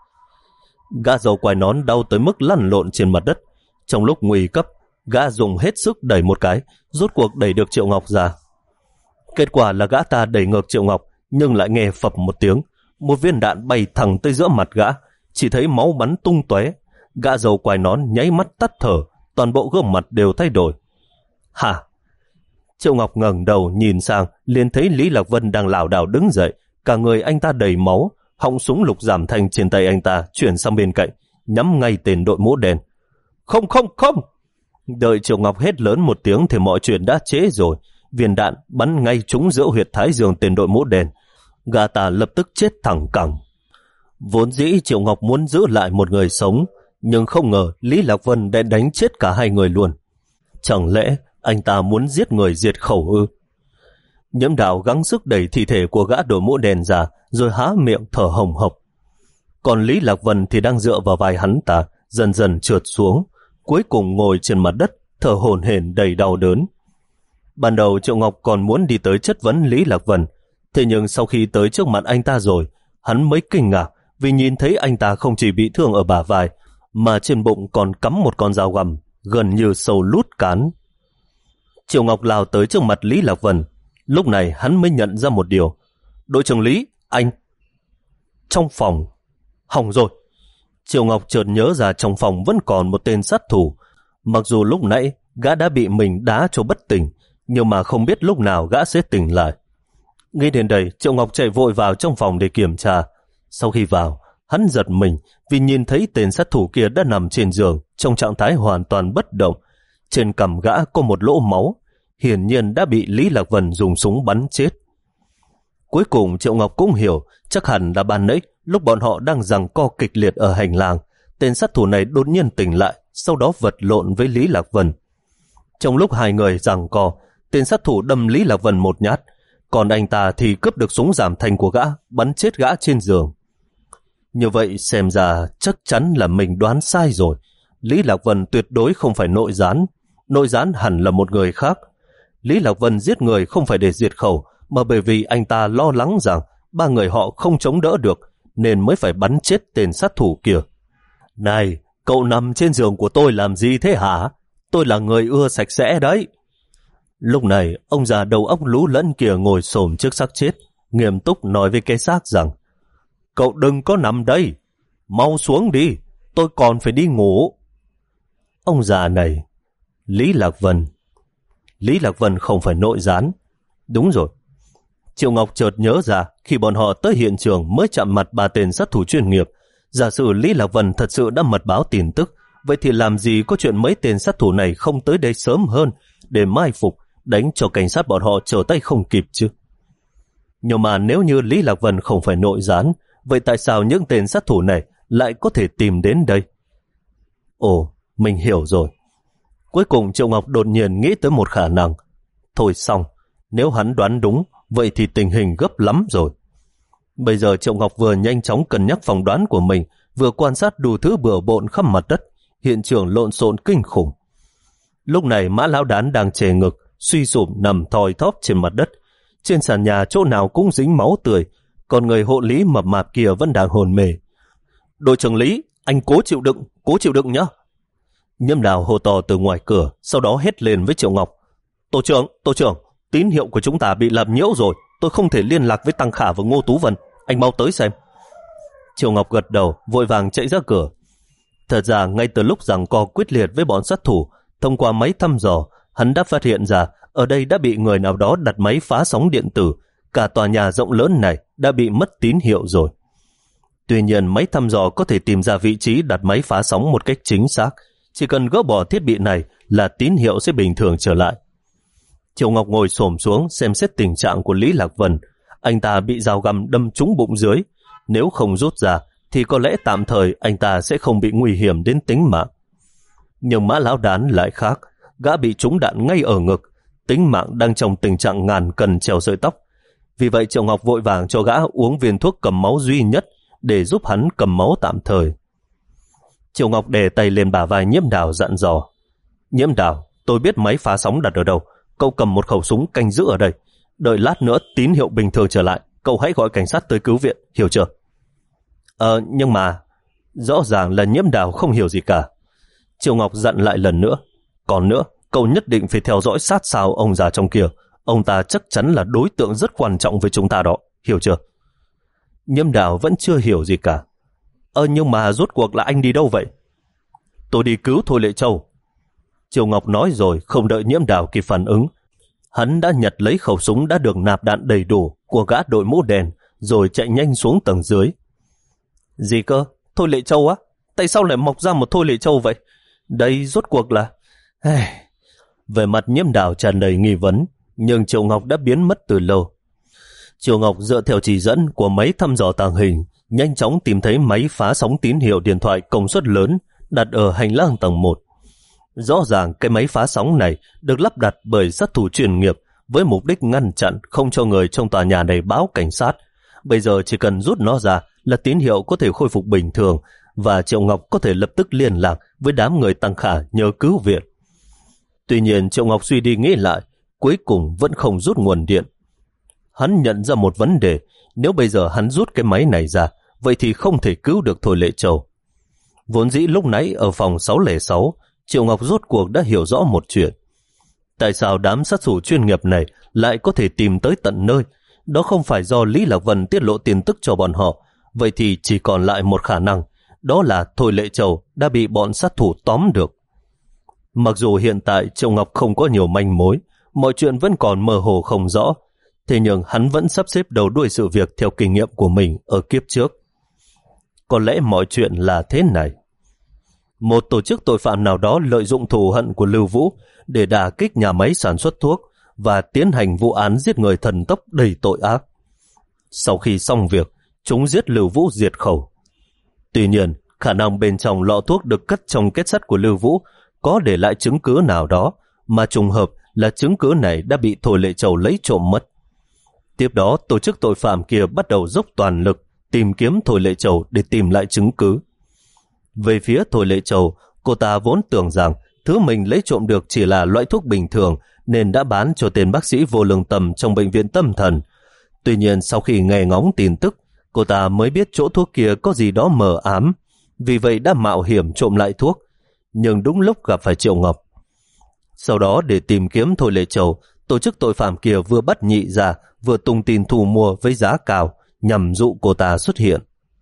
Gã giàu quai nón đau tới mức lăn lộn trên mặt đất. Trong lúc nguy cấp, gã dùng hết sức đẩy một cái, rốt cuộc đẩy được Triệu Ngọc ra. Kết quả là gã ta đẩy ngược Triệu Ngọc, nhưng lại nghe phập một tiếng, một viên đạn bay thẳng tới giữa mặt gã, chỉ thấy máu bắn tung tóe. Gã giàu quai nón nháy mắt tắt thở, toàn bộ gương mặt đều thay đổi. Hả? Triệu Ngọc ngẩng đầu nhìn sang, liền thấy Lý Lạc Vân đang lảo đảo đứng dậy, cả người anh ta đầy máu, họng súng lục giảm thanh trên tay anh ta chuyển sang bên cạnh, nhắm ngay tên đội mũ đen. Không không không! Đợi Triệu Ngọc hét lớn một tiếng thì mọi chuyện đã trễ rồi. Viên đạn bắn ngay trúng giữa huyệt thái dương tên đội mũ đen. Gã ta lập tức chết thẳng cẳng. Vốn dĩ Triệu Ngọc muốn giữ lại một người sống, nhưng không ngờ Lý Lạc Vân đã đánh chết cả hai người luôn. Chẳng lẽ anh ta muốn giết người diệt khẩu ư? Nhiễm Đạo gắng sức đẩy thi thể của gã đội mũ đen ra, rồi há miệng thở hồng hộc. Còn Lý Lạc Vân thì đang dựa vào vai hắn ta, dần dần trượt xuống, cuối cùng ngồi trên mặt đất, thở hổn hển đầy đau đớn. Ban đầu Triệu Ngọc còn muốn đi tới chất vấn Lý Lạc Vân, thế nhưng sau khi tới trước mặt anh ta rồi, hắn mới kinh ngạc vì nhìn thấy anh ta không chỉ bị thương ở bả vai, mà trên bụng còn cắm một con dao găm, gần như sâu lút cán. Triệu Ngọc lao tới trước mặt Lý Lạc Vân. Lúc này hắn mới nhận ra một điều. Đội trưởng Lý, anh... Trong phòng... Hỏng rồi. Triệu Ngọc chợt nhớ ra trong phòng vẫn còn một tên sát thủ. Mặc dù lúc nãy gã đã bị mình đá cho bất tỉnh, nhưng mà không biết lúc nào gã sẽ tỉnh lại. Nghĩ đến đây, Triệu Ngọc chạy vội vào trong phòng để kiểm tra. Sau khi vào, hắn giật mình vì nhìn thấy tên sát thủ kia đã nằm trên giường trong trạng thái hoàn toàn bất động. Trên cằm gã có một lỗ máu, hiển nhiên đã bị Lý Lạc Vân dùng súng bắn chết. Cuối cùng Triệu Ngọc cũng hiểu, chắc hẳn là ban nãy lúc bọn họ đang giằng co kịch liệt ở hành lang, tên sát thủ này đột nhiên tỉnh lại, sau đó vật lộn với Lý Lạc Vân. Trong lúc hai người giằng co, tên sát thủ đâm Lý Lạc Vân một nhát, còn anh ta thì cướp được súng giảm thanh của gã, bắn chết gã trên giường. Như vậy xem ra chắc chắn là mình đoán sai rồi. Lý Lạc Vân tuyệt đối không phải nội gián, nội gián hẳn là một người khác. Lý Lạc Vân giết người không phải để diệt khẩu, mà bởi vì anh ta lo lắng rằng ba người họ không chống đỡ được, nên mới phải bắn chết tên sát thủ kia. Này, cậu nằm trên giường của tôi làm gì thế hả? Tôi là người ưa sạch sẽ đấy. Lúc này, ông già đầu óc lú lẫn kia ngồi xổm trước xác chết, nghiêm túc nói với cái xác rằng: Cậu đừng có nằm đây, mau xuống đi, tôi còn phải đi ngủ. Ông già này, Lý Lạc Vân. Lý Lạc Vân không phải nội gián. Đúng rồi. Triệu Ngọc chợt nhớ ra, khi bọn họ tới hiện trường mới chạm mặt ba tên sát thủ chuyên nghiệp. Giả sử Lý Lạc Vân thật sự đã mật báo tin tức, vậy thì làm gì có chuyện mấy tên sát thủ này không tới đây sớm hơn để mai phục, đánh cho cảnh sát bọn họ trở tay không kịp chứ? Nhưng mà nếu như Lý Lạc Vân không phải nội gián, vậy tại sao những tên sát thủ này lại có thể tìm đến đây? Ồ, mình hiểu rồi. Cuối cùng Triệu Ngọc đột nhiên nghĩ tới một khả năng. Thôi xong, nếu hắn đoán đúng, vậy thì tình hình gấp lắm rồi. Bây giờ Triệu Ngọc vừa nhanh chóng cân nhắc phỏng đoán của mình, vừa quan sát đủ thứ bừa bộn khắp mặt đất, hiện trường lộn xộn kinh khủng. Lúc này Mã Lão Đán đang chề ngực, suy sụp nằm thoi thóp trên mặt đất. Trên sàn nhà chỗ nào cũng dính máu tươi, còn người hộ lý mập mạp kia vẫn đang hồn mê. Đội trưởng Lý, anh cố chịu đựng, cố chịu đựng nhá. Nhiễm Đào hô to từ ngoài cửa, sau đó hét lên với Triệu Ngọc: Tổ trưởng, tổ trưởng, tín hiệu của chúng ta bị làm nhiễu rồi, tôi không thể liên lạc với Tăng Khả và Ngô Tú Vân, anh mau tới xem. Triệu Ngọc gật đầu, vội vàng chạy ra cửa. Thật ra ngay từ lúc giằng co quyết liệt với bọn sát thủ, thông qua máy thăm dò, hắn đã phát hiện ra ở đây đã bị người nào đó đặt máy phá sóng điện tử, cả tòa nhà rộng lớn này đã bị mất tín hiệu rồi. Tuy nhiên máy thăm dò có thể tìm ra vị trí đặt máy phá sóng một cách chính xác, chỉ cần gỡ bỏ thiết bị này là tín hiệu sẽ bình thường trở lại. Triệu Ngọc ngồi xổm xuống xem xét tình trạng của Lý Lạc Vân. Anh ta bị dao găm đâm trúng bụng dưới, nếu không rút ra thì có lẽ tạm thời anh ta sẽ không bị nguy hiểm đến tính mạng. Nhưng Mã Lão Đán lại khác, gã bị trúng đạn ngay ở ngực, tính mạng đang trong tình trạng ngàn cân treo sợi tóc. Vì vậy Triệu Ngọc vội vàng cho gã uống viên thuốc cầm máu duy nhất để giúp hắn cầm máu tạm thời. Triệu Ngọc đè tay lên bả vai Nhiễm Đào dặn dò: Nhiễm Đào, tôi biết máy phá sóng đặt ở đâu, cậu cầm một khẩu súng canh giữ ở đây, đợi lát nữa tín hiệu bình thường trở lại, cậu hãy gọi cảnh sát tới cứu viện, hiểu chưa? Ờ, nhưng mà... Rõ ràng là Nhiễm Đào không hiểu gì cả. Triệu Ngọc dặn lại lần nữa. Còn nữa, cậu nhất định phải theo dõi sát sao ông già trong kia. Ông ta chắc chắn là đối tượng rất quan trọng với chúng ta đó, hiểu chưa? Nhiễm Đào vẫn chưa hiểu gì cả. Ờ, nhưng mà rốt cuộc là anh đi đâu vậy? Tôi đi cứu Thôi Lệ Châu. Triệu Ngọc nói rồi, không đợi Nhiễm Đào kịp phản ứng. Hắn đã nhặt lấy khẩu súng đã được nạp đạn đầy đủ của gã đội mũ đèn, rồi chạy nhanh xuống tầng dưới. Gì cơ? Thôi Lệ Châu á? Tại sao lại mọc ra một Thôi Lệ Châu vậy? Đây rốt cuộc là... Về mặt Nhiễm Đào tràn đầy nghi vấn, nhưng Triệu Ngọc đã biến mất từ lâu. Triệu Ngọc dựa theo chỉ dẫn của máy thăm dò tàng hình, nhanh chóng tìm thấy máy phá sóng tín hiệu điện thoại công suất lớn đặt ở hành lang tầng một. Rõ ràng cái máy phá sóng này được lắp đặt bởi sát thủ chuyên nghiệp với mục đích ngăn chặn không cho người trong tòa nhà này báo cảnh sát. Bây giờ chỉ cần rút nó ra là tín hiệu có thể khôi phục bình thường và Triệu Ngọc có thể lập tức liên lạc với đám người Tăng Khả nhờ cứu viện. Tuy nhiên Triệu Ngọc suy đi nghĩ lại, cuối cùng vẫn không rút nguồn điện. Hắn nhận ra một vấn đề, nếu bây giờ hắn rút cái máy này ra, vậy thì không thể cứu được Thôi Lệ Châu. Vốn dĩ lúc nãy ở phòng sáu không sáu, Triệu Ngọc rốt cuộc đã hiểu rõ một chuyện. Tại sao đám sát thủ chuyên nghiệp này lại có thể tìm tới tận nơi? Đó không phải do Lý Lạc Vân tiết lộ tin tức cho bọn họ, vậy thì chỉ còn lại một khả năng, đó là Thôi Lệ Châu đã bị bọn sát thủ tóm được. Mặc dù hiện tại Triệu Ngọc không có nhiều manh mối, mọi chuyện vẫn còn mơ hồ không rõ, thế nhưng hắn vẫn sắp xếp đầu đuôi sự việc theo kinh nghiệm của mình ở kiếp trước. Có lẽ mọi chuyện là thế này. Một tổ chức tội phạm nào đó lợi dụng thù hận của Lưu Vũ để đả kích nhà máy sản xuất thuốc và tiến hành vụ án giết người thần tốc đầy tội ác. Sau khi xong việc, chúng giết Lưu Vũ diệt khẩu. Tuy nhiên, khả năng bên trong lọ thuốc được cất trong kết sắt của Lưu Vũ có để lại chứng cứ nào đó, mà trùng hợp là chứng cứ này đã bị Thôi Lệ Châu lấy trộm mất. Tiếp đó, tổ chức tội phạm kia bắt đầu dốc toàn lực tìm kiếm Thôi Lệ Châu để tìm lại chứng cứ. Về phía Thôi Lệ Châu, cô ta vốn tưởng rằng thứ mình lấy trộm được chỉ là loại thuốc bình thường nên đã bán cho tên bác sĩ vô lương tâm trong bệnh viện tâm thần. Tuy nhiên sau khi nghe ngóng tin tức, cô ta mới biết chỗ thuốc kia có gì đó mờ ám, vì vậy đã mạo hiểm trộm lại thuốc, nhưng đúng lúc gặp phải Triệu Ngọc. Sau đó để tìm kiếm Thôi Lệ Châu, tổ chức tội phạm kia vừa bắt nhị ra vừa tung tin thu mua với giá cao nhằm dụ cô ta xuất hiện.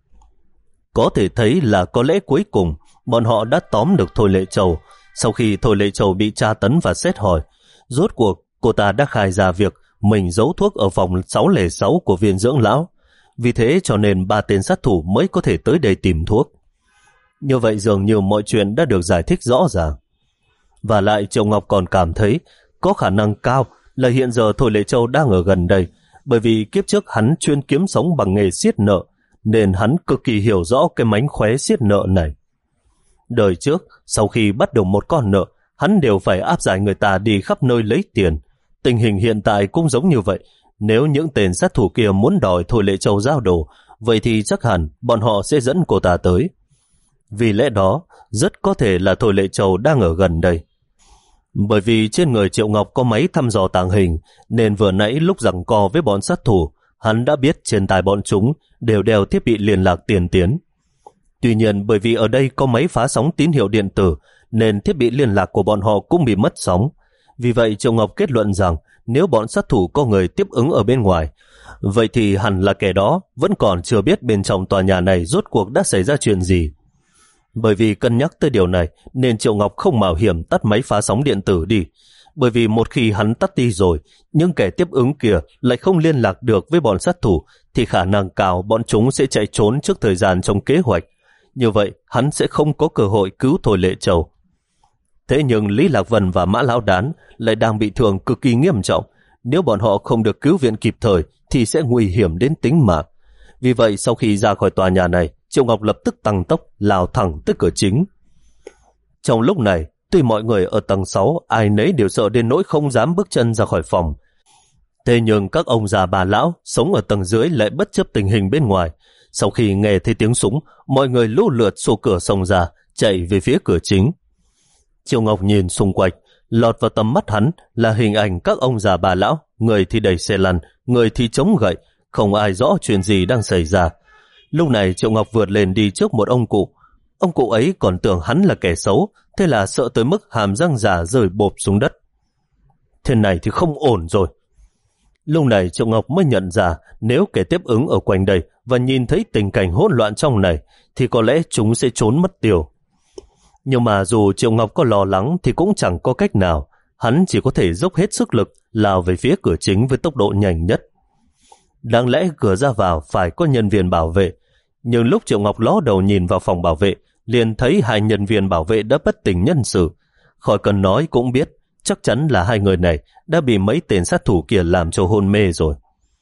Có thể thấy là có lẽ cuối cùng bọn họ đã tóm được Thôi Lệ Châu. Sau khi Thôi Lệ Châu bị tra tấn và xét hỏi, rốt cuộc cô ta đã khai ra việc mình giấu thuốc ở phòng sáu không sáu của viện dưỡng lão. Vì thế cho nên ba tên sát thủ mới có thể tới đây tìm thuốc. Như vậy dường như mọi chuyện đã được giải thích rõ ràng. Và lại Triệu Ngọc còn cảm thấy có khả năng cao là hiện giờ Thôi Lệ Châu đang ở gần đây, bởi vì kiếp trước hắn chuyên kiếm sống bằng nghề siết nợ, nên hắn cực kỳ hiểu rõ cái mánh khóe siết nợ này. Đời trước, sau khi bắt được một con nợ, hắn đều phải áp giải người ta đi khắp nơi lấy tiền. Tình hình hiện tại cũng giống như vậy. Nếu những tên sát thủ kia muốn đòi Thôi Lệ Châu giao đồ, vậy thì chắc hẳn bọn họ sẽ dẫn cô ta tới. Vì lẽ đó, rất có thể là Thôi Lệ Châu đang ở gần đây. Bởi vì trên người Triệu Ngọc có máy thăm dò tàng hình, nên vừa nãy lúc giằng co với bọn sát thủ, hắn đã biết trên tay bọn chúng đều đeo thiết bị liên lạc tiên tiến. Tuy nhiên bởi vì ở đây có máy phá sóng tín hiệu điện tử, nên thiết bị liên lạc của bọn họ cũng bị mất sóng. Vì vậy Triệu Ngọc kết luận rằng nếu bọn sát thủ có người tiếp ứng ở bên ngoài, vậy thì hẳn là kẻ đó vẫn còn chưa biết bên trong tòa nhà này rốt cuộc đã xảy ra chuyện gì. Bởi vì cân nhắc tới điều này nên Triệu Ngọc không mạo hiểm tắt máy phá sóng điện tử đi. Bởi vì một khi hắn tắt đi rồi, những kẻ tiếp ứng kia lại không liên lạc được với bọn sát thủ, thì khả năng cao bọn chúng sẽ chạy trốn trước thời gian trong kế hoạch. Như vậy hắn sẽ không có cơ hội cứu Thôi Lệ Châu. Thế nhưng Lý Lạc Vân và Mã Lão Đán lại đang bị thương cực kỳ nghiêm trọng. Nếu bọn họ không được cứu viện kịp thời thì sẽ nguy hiểm đến tính mạng. Vì vậy sau khi ra khỏi tòa nhà này, Triệu Ngọc lập tức tăng tốc lao thẳng tới cửa chính. Trong lúc này, tuy mọi người ở tầng sáu ai nấy đều sợ đến nỗi không dám bước chân ra khỏi phòng, thế nhưng các ông già bà lão sống ở tầng dưới lại bất chấp tình hình bên ngoài. Sau khi nghe thấy tiếng súng, mọi người lũ lượt xô cửa xông ra, chạy về phía cửa chính. Triệu Ngọc nhìn xung quanh, lọt vào tầm mắt hắn là hình ảnh các ông già bà lão, người thì đẩy xe lăn, người thì chống gậy, không ai rõ chuyện gì đang xảy ra. Lúc này Triệu Ngọc vượt lên đi trước một ông cụ. Ông cụ ấy còn tưởng hắn là kẻ xấu, thế là sợ tới mức hàm răng giả rơi bộp xuống đất. Thế này thì không ổn rồi. Lúc này Triệu Ngọc mới nhận ra nếu kẻ tiếp ứng ở quanh đây và nhìn thấy tình cảnh hỗn loạn trong này thì có lẽ chúng sẽ trốn mất tiêu. Nhưng mà dù Triệu Ngọc có lo lắng thì cũng chẳng có cách nào. Hắn chỉ có thể dốc hết sức lực lao về phía cửa chính với tốc độ nhanh nhất. Đáng lẽ cửa ra vào phải có nhân viên bảo vệ, nhưng lúc Triệu Ngọc ló đầu nhìn vào phòng bảo vệ, liền thấy hai nhân viên bảo vệ đã bất tỉnh nhân sự. Khỏi cần nói cũng biết, chắc chắn là hai người này đã bị mấy tên sát thủ kia làm cho hôn mê rồi.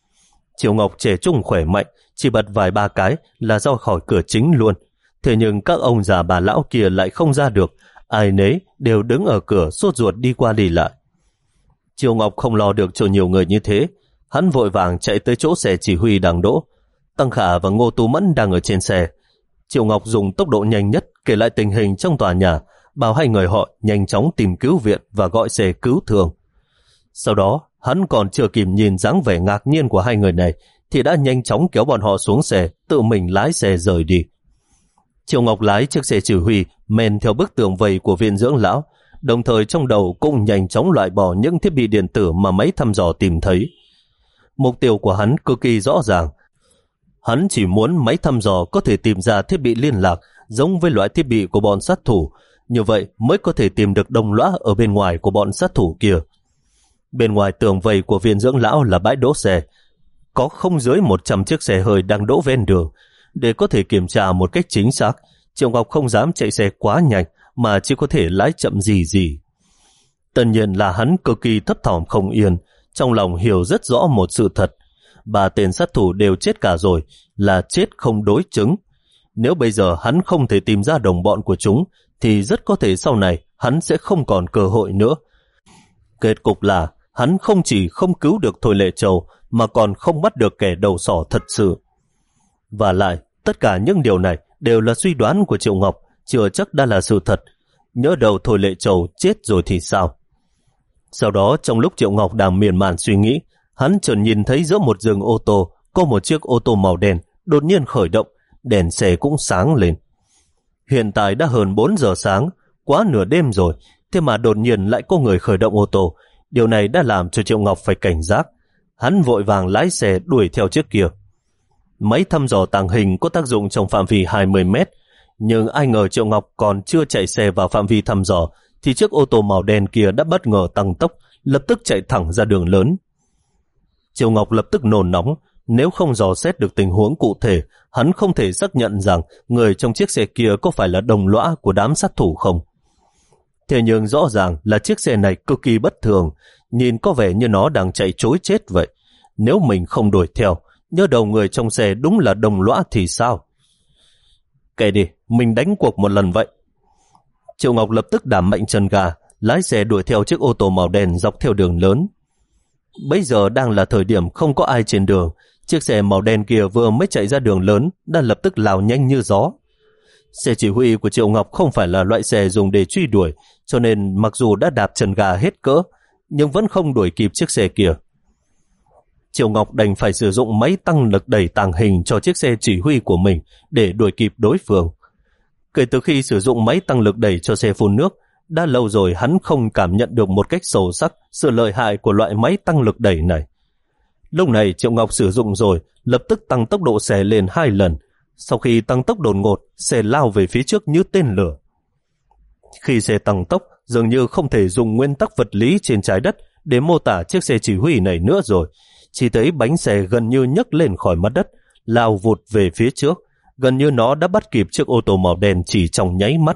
Triệu Ngọc trẻ trung khỏe mạnh, chỉ bật vài ba cái là ra khỏi cửa chính luôn. Thế nhưng các ông già bà lão kia lại không ra được, ai nấy đều đứng ở cửa sốt ruột đi qua đi lại. Triệu Ngọc không lo được cho nhiều người như thế, hắn vội vàng chạy tới chỗ xe chỉ huy đang đỗ. Tăng Khả và Ngô Tú Mẫn đang ở trên xe. Triệu Ngọc dùng tốc độ nhanh nhất kể lại tình hình trong tòa nhà, bảo hai người họ nhanh chóng tìm cứu viện và gọi xe cứu thương. Sau đó, hắn còn chưa kịp nhìn dáng vẻ ngạc nhiên của hai người này thì đã nhanh chóng kéo bọn họ xuống xe, tự mình lái xe rời đi. Triệu Ngọc lái chiếc xe chỉ huy men theo bức tường vây của viện dưỡng lão, đồng thời trong đầu cũng nhanh chóng loại bỏ những thiết bị điện tử mà máy thăm dò tìm thấy. Mục tiêu của hắn cực kỳ rõ ràng. Hắn chỉ muốn máy thăm dò có thể tìm ra thiết bị liên lạc giống với loại thiết bị của bọn sát thủ, như vậy mới có thể tìm được đồng lõa ở bên ngoài của bọn sát thủ kia. Bên ngoài tường vây của viện dưỡng lão là bãi đỗ xe, có không dưới một trăm chiếc xe hơi đang đỗ ven đường. Để có thể kiểm tra một cách chính xác, Triệu Ngọc không dám chạy xe quá nhanh mà chỉ có thể lái chậm gì gì. Tất nhiên là hắn cực kỳ thấp thỏm không yên, trong lòng hiểu rất rõ một sự thật. Ba tên sát thủ đều chết cả rồi, là chết không đối chứng. Nếu bây giờ hắn không thể tìm ra đồng bọn của chúng, thì rất có thể sau này hắn sẽ không còn cơ hội nữa. Kết cục là hắn không chỉ không cứu được Thôi Lệ Châu, mà còn không bắt được kẻ đầu sỏ thật sự. Và lại, tất cả những điều này đều là suy đoán của Triệu Ngọc, chưa chắc đã là sự thật. Nhớ đầu Thôi Lệ Châu chết rồi thì sao? Sau đó, trong lúc Triệu Ngọc đang miên man suy nghĩ, hắn chợt nhìn thấy giữa một rừng ô tô có một chiếc ô tô màu đen đột nhiên khởi động, đèn xe cũng sáng lên. Hiện tại đã hơn bốn giờ sáng, quá nửa đêm rồi, thế mà đột nhiên lại có người khởi động ô tô. Điều này đã làm cho Triệu Ngọc phải cảnh giác. Hắn vội vàng lái xe đuổi theo chiếc kia. Máy thăm dò tàng hình có tác dụng trong phạm vi hai mươi mét, nhưng ai ngờ Triệu Ngọc còn chưa chạy xe vào phạm vi thăm dò thì chiếc ô tô màu đen kia đã bất ngờ tăng tốc, lập tức chạy thẳng ra đường lớn. Triệu Ngọc lập tức nôn nóng, nếu không dò xét được tình huống cụ thể, hắn không thể xác nhận rằng người trong chiếc xe kia có phải là đồng lõa của đám sát thủ không. Thế nhưng rõ ràng là chiếc xe này cực kỳ bất thường, nhìn có vẻ như nó đang chạy trối chết vậy. Nếu mình không đuổi theo, nhớ đầu người trong xe đúng là đồng lõa thì sao? Kệ đi, mình đánh cuộc một lần vậy. Triệu Ngọc lập tức đảm mạnh chân ga, lái xe đuổi theo chiếc ô tô màu đen dọc theo đường lớn. Bây giờ đang là thời điểm không có ai trên đường, chiếc xe màu đen kia vừa mới chạy ra đường lớn đã lập tức lao nhanh như gió. Xe chỉ huy của Triệu Ngọc không phải là loại xe dùng để truy đuổi, cho nên mặc dù đã đạp chân ga hết cỡ, nhưng vẫn không đuổi kịp chiếc xe kia. Triệu Ngọc đành phải sử dụng máy tăng lực đẩy tàng hình cho chiếc xe chỉ huy của mình để đuổi kịp đối phương. Kể từ khi sử dụng máy tăng lực đẩy cho xe phun nước, đã lâu rồi hắn không cảm nhận được một cách sâu sắc sự lợi hại của loại máy tăng lực đẩy này. Lúc này Triệu Ngọc sử dụng rồi, lập tức tăng tốc độ xe lên hai lần. Sau khi tăng tốc đột ngột, xe lao về phía trước như tên lửa. Khi xe tăng tốc, dường như không thể dùng nguyên tắc vật lý trên trái đất để mô tả chiếc xe chỉ huy này nữa rồi. Chỉ thấy bánh xe gần như nhấc lên khỏi mặt đất, lao vụt về phía trước, gần như nó đã bắt kịp chiếc ô tô màu đen chỉ trong nháy mắt.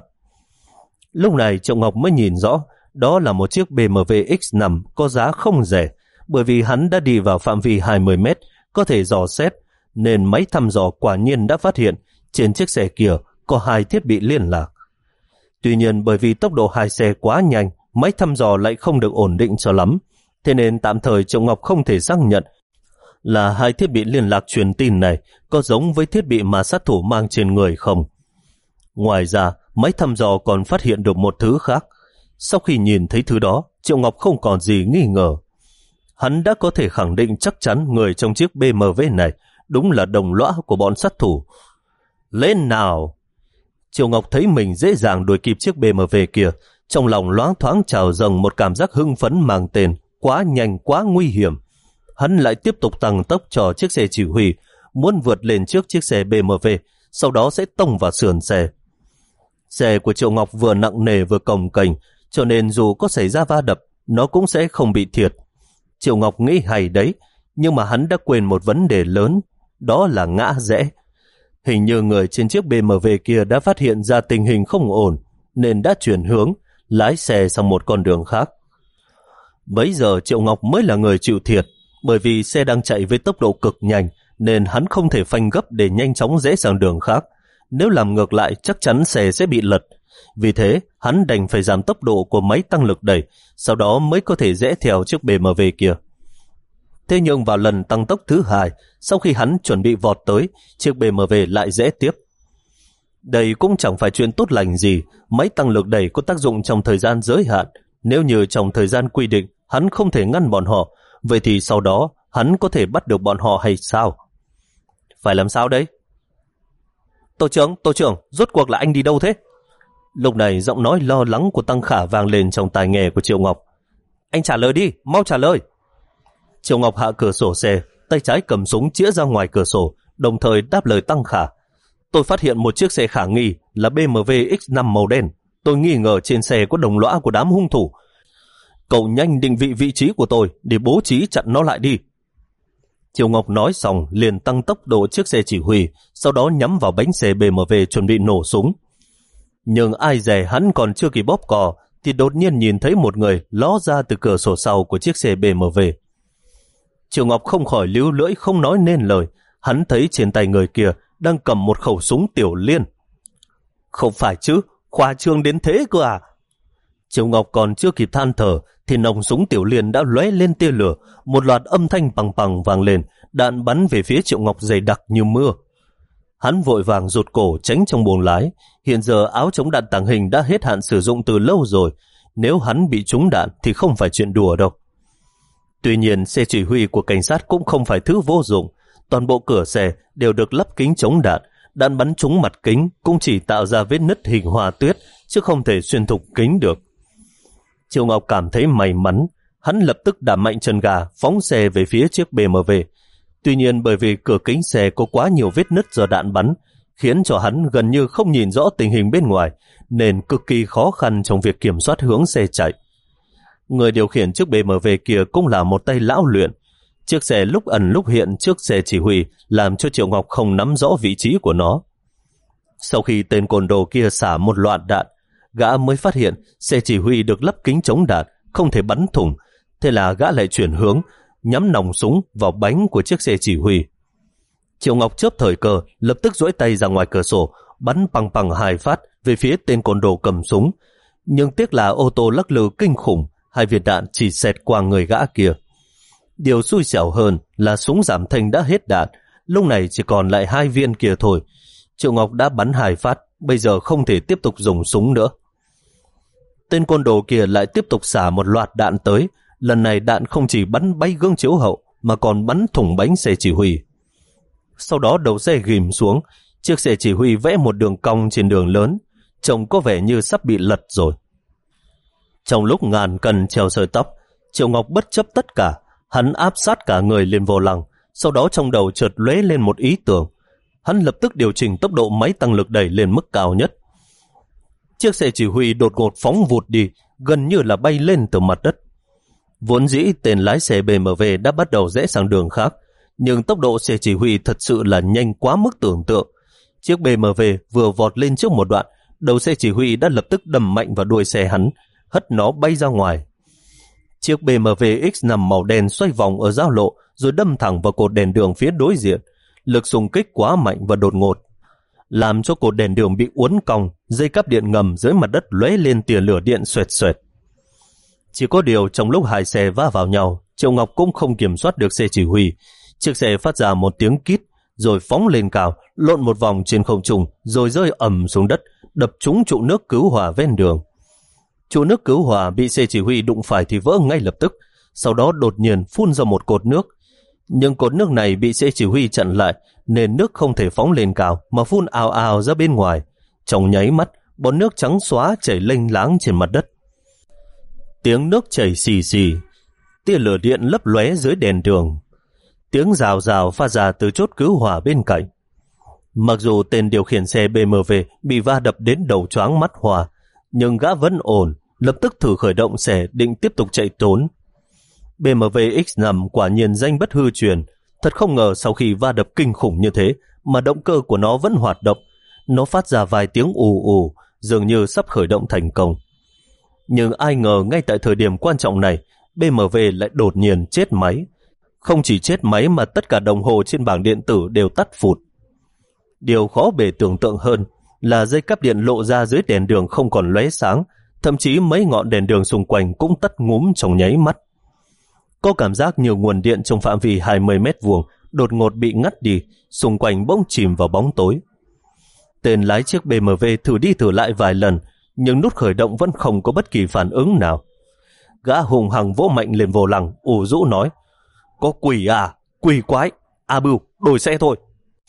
Lúc này Triệu Ngọc mới nhìn rõ, đó là một chiếc bê em vê X năm có giá không rẻ, bởi vì hắn đã đi vào phạm vi hai mươi mét, có thể dò xét, nên máy thăm dò quả nhiên đã phát hiện trên chiếc xe kia có hai thiết bị liên lạc. Tuy nhiên bởi vì tốc độ hai xe quá nhanh, máy thăm dò lại không được ổn định cho lắm, thế nên tạm thời Triệu Ngọc không thể xác nhận là hai thiết bị liên lạc truyền tin này có giống với thiết bị mà sát thủ mang trên người không. Ngoài ra, máy thăm dò còn phát hiện được một thứ khác. Sau khi nhìn thấy thứ đó, Triệu Ngọc không còn gì nghi ngờ. Hắn đã có thể khẳng định chắc chắn người trong chiếc bê em vê này đúng là đồng lõa của bọn sát thủ. Lên nào! Triệu Ngọc thấy mình dễ dàng đuổi kịp chiếc bê em vê kia, trong lòng loáng thoáng trào dâng một cảm giác hưng phấn mang tên quá nhanh quá nguy hiểm. Hắn lại tiếp tục tăng tốc cho chiếc xe chỉ huy, muốn vượt lên trước chiếc xe bê em vê, sau đó sẽ tông vào sườn xe. Xe của Triệu Ngọc vừa nặng nề vừa cồng kềnh, cho nên dù có xảy ra va đập, nó cũng sẽ không bị thiệt. Triệu Ngọc nghĩ hay đấy, nhưng mà hắn đã quên một vấn đề lớn, đó là ngã rẽ. Hình như người trên chiếc bê em vê kia đã phát hiện ra tình hình không ổn, nên đã chuyển hướng, lái xe sang một con đường khác. Bấy giờ Triệu Ngọc mới là người chịu thiệt, bởi vì xe đang chạy với tốc độ cực nhanh, nên hắn không thể phanh gấp để nhanh chóng rẽ sang đường khác. Nếu làm ngược lại chắc chắn xe sẽ bị lật. Vì thế, hắn đành phải giảm tốc độ của máy tăng lực đẩy, sau đó mới có thể rẽ theo chiếc bê em vê kia. Thế nhưng vào lần tăng tốc thứ hai, sau khi hắn chuẩn bị vọt tới, chiếc bê em vê lại rẽ tiếp. Đây cũng chẳng phải chuyện tốt lành gì, máy tăng lực đẩy có tác dụng trong thời gian giới hạn. Nếu như trong thời gian quy định, hắn không thể ngăn bọn họ, vậy thì sau đó hắn có thể bắt được bọn họ hay sao? Phải làm sao đấy? Tổ trưởng, tổ trưởng, rốt cuộc là anh đi đâu thế? Lúc này giọng nói lo lắng của Tăng Khả vang lên trong tai nghe của Triệu Ngọc. Anh trả lời đi, mau trả lời. Triệu Ngọc hạ cửa sổ xe, tay trái cầm súng chĩa ra ngoài cửa sổ, đồng thời đáp lời Tăng Khả. Tôi phát hiện một chiếc xe khả nghi là bê em vê ích năm màu đen. Tôi nghi ngờ trên xe có đồng lõa của đám hung thủ. Cậu nhanh định vị vị trí của tôi để bố trí chặn nó lại đi. Triệu Ngọc nói xong liền tăng tốc độ chiếc xe chỉ huy, sau đó nhắm vào bánh xe bê em vê chuẩn bị nổ súng. Nhưng ai dè hắn còn chưa kịp bóp cò thì đột nhiên nhìn thấy một người ló ra từ cửa sổ sau của chiếc xe bê em vê. Triệu Ngọc không khỏi líu lưỡi không nói nên lời. Hắn thấy trên tay người kia đang cầm một khẩu súng tiểu liên. Không phải chứ, khoa trương đến thế cơ à? Triệu Ngọc còn chưa kịp than thở thì nòng súng tiểu liên đã lóe lên tia lửa, một loạt âm thanh bằng bằng vang lên, đạn bắn về phía Triệu Ngọc dày đặc như mưa. Hắn vội vàng rụt cổ tránh trong buồng lái. Hiện giờ áo chống đạn tàng hình đã hết hạn sử dụng từ lâu rồi, nếu hắn bị trúng đạn thì không phải chuyện đùa đâu. Tuy nhiên xe chỉ huy của cảnh sát cũng không phải thứ vô dụng. Toàn bộ cửa xe đều được lắp kính chống đạn, đạn bắn trúng mặt kính cũng chỉ tạo ra vết nứt hình hoa tuyết, chứ không thể xuyên thủng kính được. Triệu Ngọc cảm thấy may mắn, hắn lập tức đạp mạnh chân ga phóng xe về phía chiếc bê em vê. Tuy nhiên bởi vì cửa kính xe có quá nhiều vết nứt do đạn bắn, khiến cho hắn gần như không nhìn rõ tình hình bên ngoài, nên cực kỳ khó khăn trong việc kiểm soát hướng xe chạy. Người điều khiển chiếc bê em vê kia cũng là một tay lão luyện. Chiếc xe lúc ẩn lúc hiện trước xe chỉ huy làm cho Triệu Ngọc không nắm rõ vị trí của nó. Sau khi tên côn đồ kia xả một loạt đạn, gã mới phát hiện xe chỉ huy được lắp kính chống đạn, không thể bắn thủng. Thế là gã lại chuyển hướng, nhắm nòng súng vào bánh của chiếc xe chỉ huy. Triệu Ngọc chớp thời cơ, lập tức duỗi tay ra ngoài cửa sổ, bắn bằng bằng hai phát về phía tên côn đồ cầm súng. Nhưng tiếc là ô tô lắc lư kinh khủng, hai viên đạn chỉ xẹt qua người gã kia. Điều xui xẻo hơn là súng giảm thanh đã hết đạn, lúc này chỉ còn lại hai viên kia thôi. Triệu Ngọc đã bắn hai phát, bây giờ không thể tiếp tục dùng súng nữa. Tên côn đồ kia lại tiếp tục xả một loạt đạn tới, lần này đạn không chỉ bắn bay gương chiếu hậu mà còn bắn thủng bánh xe chỉ huy. Sau đó đầu xe ghim xuống, chiếc xe chỉ huy vẽ một đường cong trên đường lớn, trông có vẻ như sắp bị lật rồi. Trong lúc ngàn cân treo sợi tóc, Triệu Ngọc bất chấp tất cả, hắn áp sát cả người lên vô lăng, sau đó trong đầu chợt lóe lên một ý tưởng. Hắn lập tức điều chỉnh tốc độ máy tăng lực đẩy lên mức cao nhất. Chiếc xe chỉ huy đột ngột phóng vụt đi, gần như là bay lên từ mặt đất. Vốn dĩ tên lái xe bê em vê đã bắt đầu rẽ sang đường khác, nhưng tốc độ xe chỉ huy thật sự là nhanh quá mức tưởng tượng. Chiếc bê em vê vừa vọt lên trước một đoạn, đầu xe chỉ huy đã lập tức đâm mạnh vào đuôi xe hắn, hất nó bay ra ngoài. Chiếc bê em vê ích năm màu đen xoay vòng ở giao lộ rồi đâm thẳng vào cột đèn đường phía đối diện. Lực xung kích quá mạnh và đột ngột, làm cho cột đèn đường bị uốn cong, dây cáp điện ngầm dưới mặt đất lóe lên tia lửa điện xoẹt xoẹt. Chỉ có điều trong lúc hai xe va vào nhau, Triệu Ngọc cũng không kiểm soát được xe chỉ huy. Chiếc xe phát ra một tiếng kít, rồi phóng lên cao, lộn một vòng trên không trung, rồi rơi ầm xuống đất, đập trúng trụ nước cứu hỏa ven đường. Trụ nước cứu hỏa bị xe chỉ huy đụng phải thì vỡ ngay lập tức. sau đó đột nhiên phun ra một cột nước. Nhưng cột nước này bị xe chỉ huy chặn lại, nên nước không thể phóng lên cao mà phun ào ào ra bên ngoài. Trong nháy mắt, bọt nước trắng xóa chảy lênh láng trên mặt đất. Tiếng nước chảy xì xì, tia lửa điện lấp lóe dưới đèn đường. Tiếng rào rào phát ra từ chốt cứu hỏa bên cạnh. Mặc dù tên điều khiển xe bê em vê bị va đập đến đầu choáng mắt hoa, nhưng gã vẫn ổn, lập tức thử khởi động xe định tiếp tục chạy trốn. bê em vê ích năm quả nhiên danh bất hư truyền. Thật không ngờ sau khi va đập kinh khủng như thế mà động cơ của nó vẫn hoạt động. Nó phát ra vài tiếng ù ù, dường như sắp khởi động thành công. Nhưng ai ngờ ngay tại thời điểm quan trọng này, bê em vê lại đột nhiên chết máy. Không chỉ chết máy mà tất cả đồng hồ trên bảng điện tử đều tắt phụt. Điều khó bề tưởng tượng hơn là dây cáp điện lộ ra dưới đèn đường không còn lóe sáng, thậm chí mấy ngọn đèn đường xung quanh cũng tắt ngúm trong nháy mắt. Có cảm giác như nguồn điện trong phạm vi hai mươi mét vuông đột ngột bị ngắt đi, xung quanh bỗng chìm vào bóng tối. Tên lái chiếc bê em vê thử đi thử lại vài lần, nhưng nút khởi động vẫn không có bất kỳ phản ứng nào. Gã hùng hằng vỗ mạnh lên vô lăng, ủ rũ nói: "Có quỷ à? Quỷ quái! A Bưu, đổi xe thôi."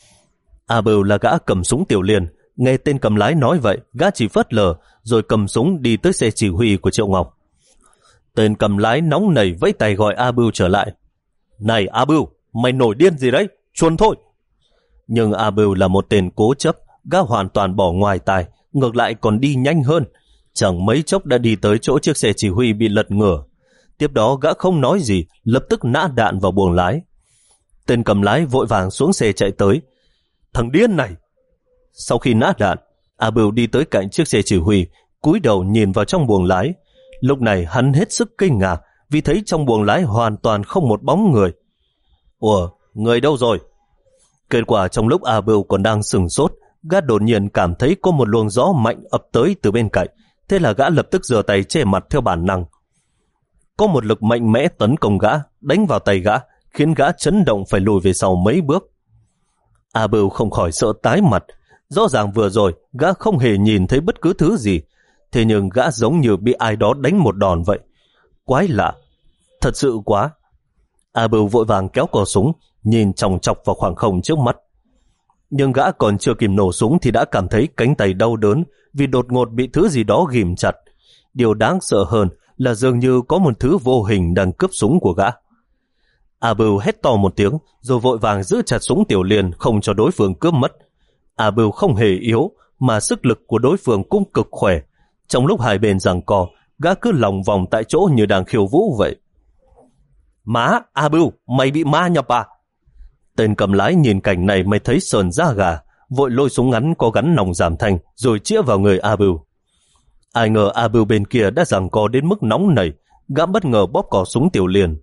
A Bưu là gã cầm súng tiểu liên, nghe tên cầm lái nói vậy, gã chỉ phớt lờ rồi cầm súng đi tới xe chỉ huy của Triệu Ngọc. Tên cầm lái nóng nảy vẫy tay gọi A Bưu trở lại. "Này A Bưu, mày nổi điên gì đấy? Chuồn thôi!" Nhưng A Bưu là một tên cố chấp, gã hoàn toàn bỏ ngoài tai, ngược lại còn đi nhanh hơn. Chẳng mấy chốc đã đi tới chỗ chiếc xe chỉ huy bị lật ngửa. Tiếp đó gã không nói gì, lập tức nã đạn vào buồng lái. Tên cầm lái vội vàng xuống xe chạy tới. "Thằng điên này!" Sau khi nã đạn, A Bưu đi tới cạnh chiếc xe chỉ huy, cúi đầu nhìn vào trong buồng lái. Lúc này hắn hết sức kinh ngạc vì thấy trong buồng lái hoàn toàn không một bóng người. "Ủa, người đâu rồi?" Kết quả trong lúc A Bưu còn đang sửng sốt, gã đột nhiên cảm thấy có một luồng gió mạnh ập tới từ bên cạnh. Thế là gã lập tức giơ tay che mặt theo bản năng. Có một lực mạnh mẽ tấn công gã, đánh vào tay gã, khiến gã chấn động phải lùi về sau mấy bước. A Bưu không khỏi sợ tái mặt. Rõ ràng vừa rồi gã không hề nhìn thấy bất cứ thứ gì, thế nhưng gã giống như bị ai đó đánh một đòn vậy. Quái lạ, thật sự quá. A Bưu vội vàng kéo cò súng, nhìn chòng chọc vào khoảng không trước mắt. Nhưng gã còn chưa kịp nổ súng thì đã cảm thấy cánh tay đau đớn vì đột ngột bị thứ gì đó ghìm chặt. Điều đáng sợ hơn là dường như có một thứ vô hình đang cướp súng của gã. A Bưu hét to một tiếng rồi vội vàng giữ chặt súng tiểu liên không cho đối phương cướp mất. A Bưu không hề yếu mà sức lực của đối phương cũng cực khỏe. Trong lúc hai bên giằng co, gã cứ lòng vòng tại chỗ như đang khiêu vũ vậy. "Má, A Bưu, mày bị ma nhập à?" Tên cầm lái nhìn cảnh này mới thấy sờn da gà, vội lôi súng ngắn có gắn nòng giảm thanh rồi chĩa vào người A Bưu. Ai ngờ A Bưu bên kia đã giằng co đến mức nóng nảy, gã bất ngờ bóp cò súng tiểu liên.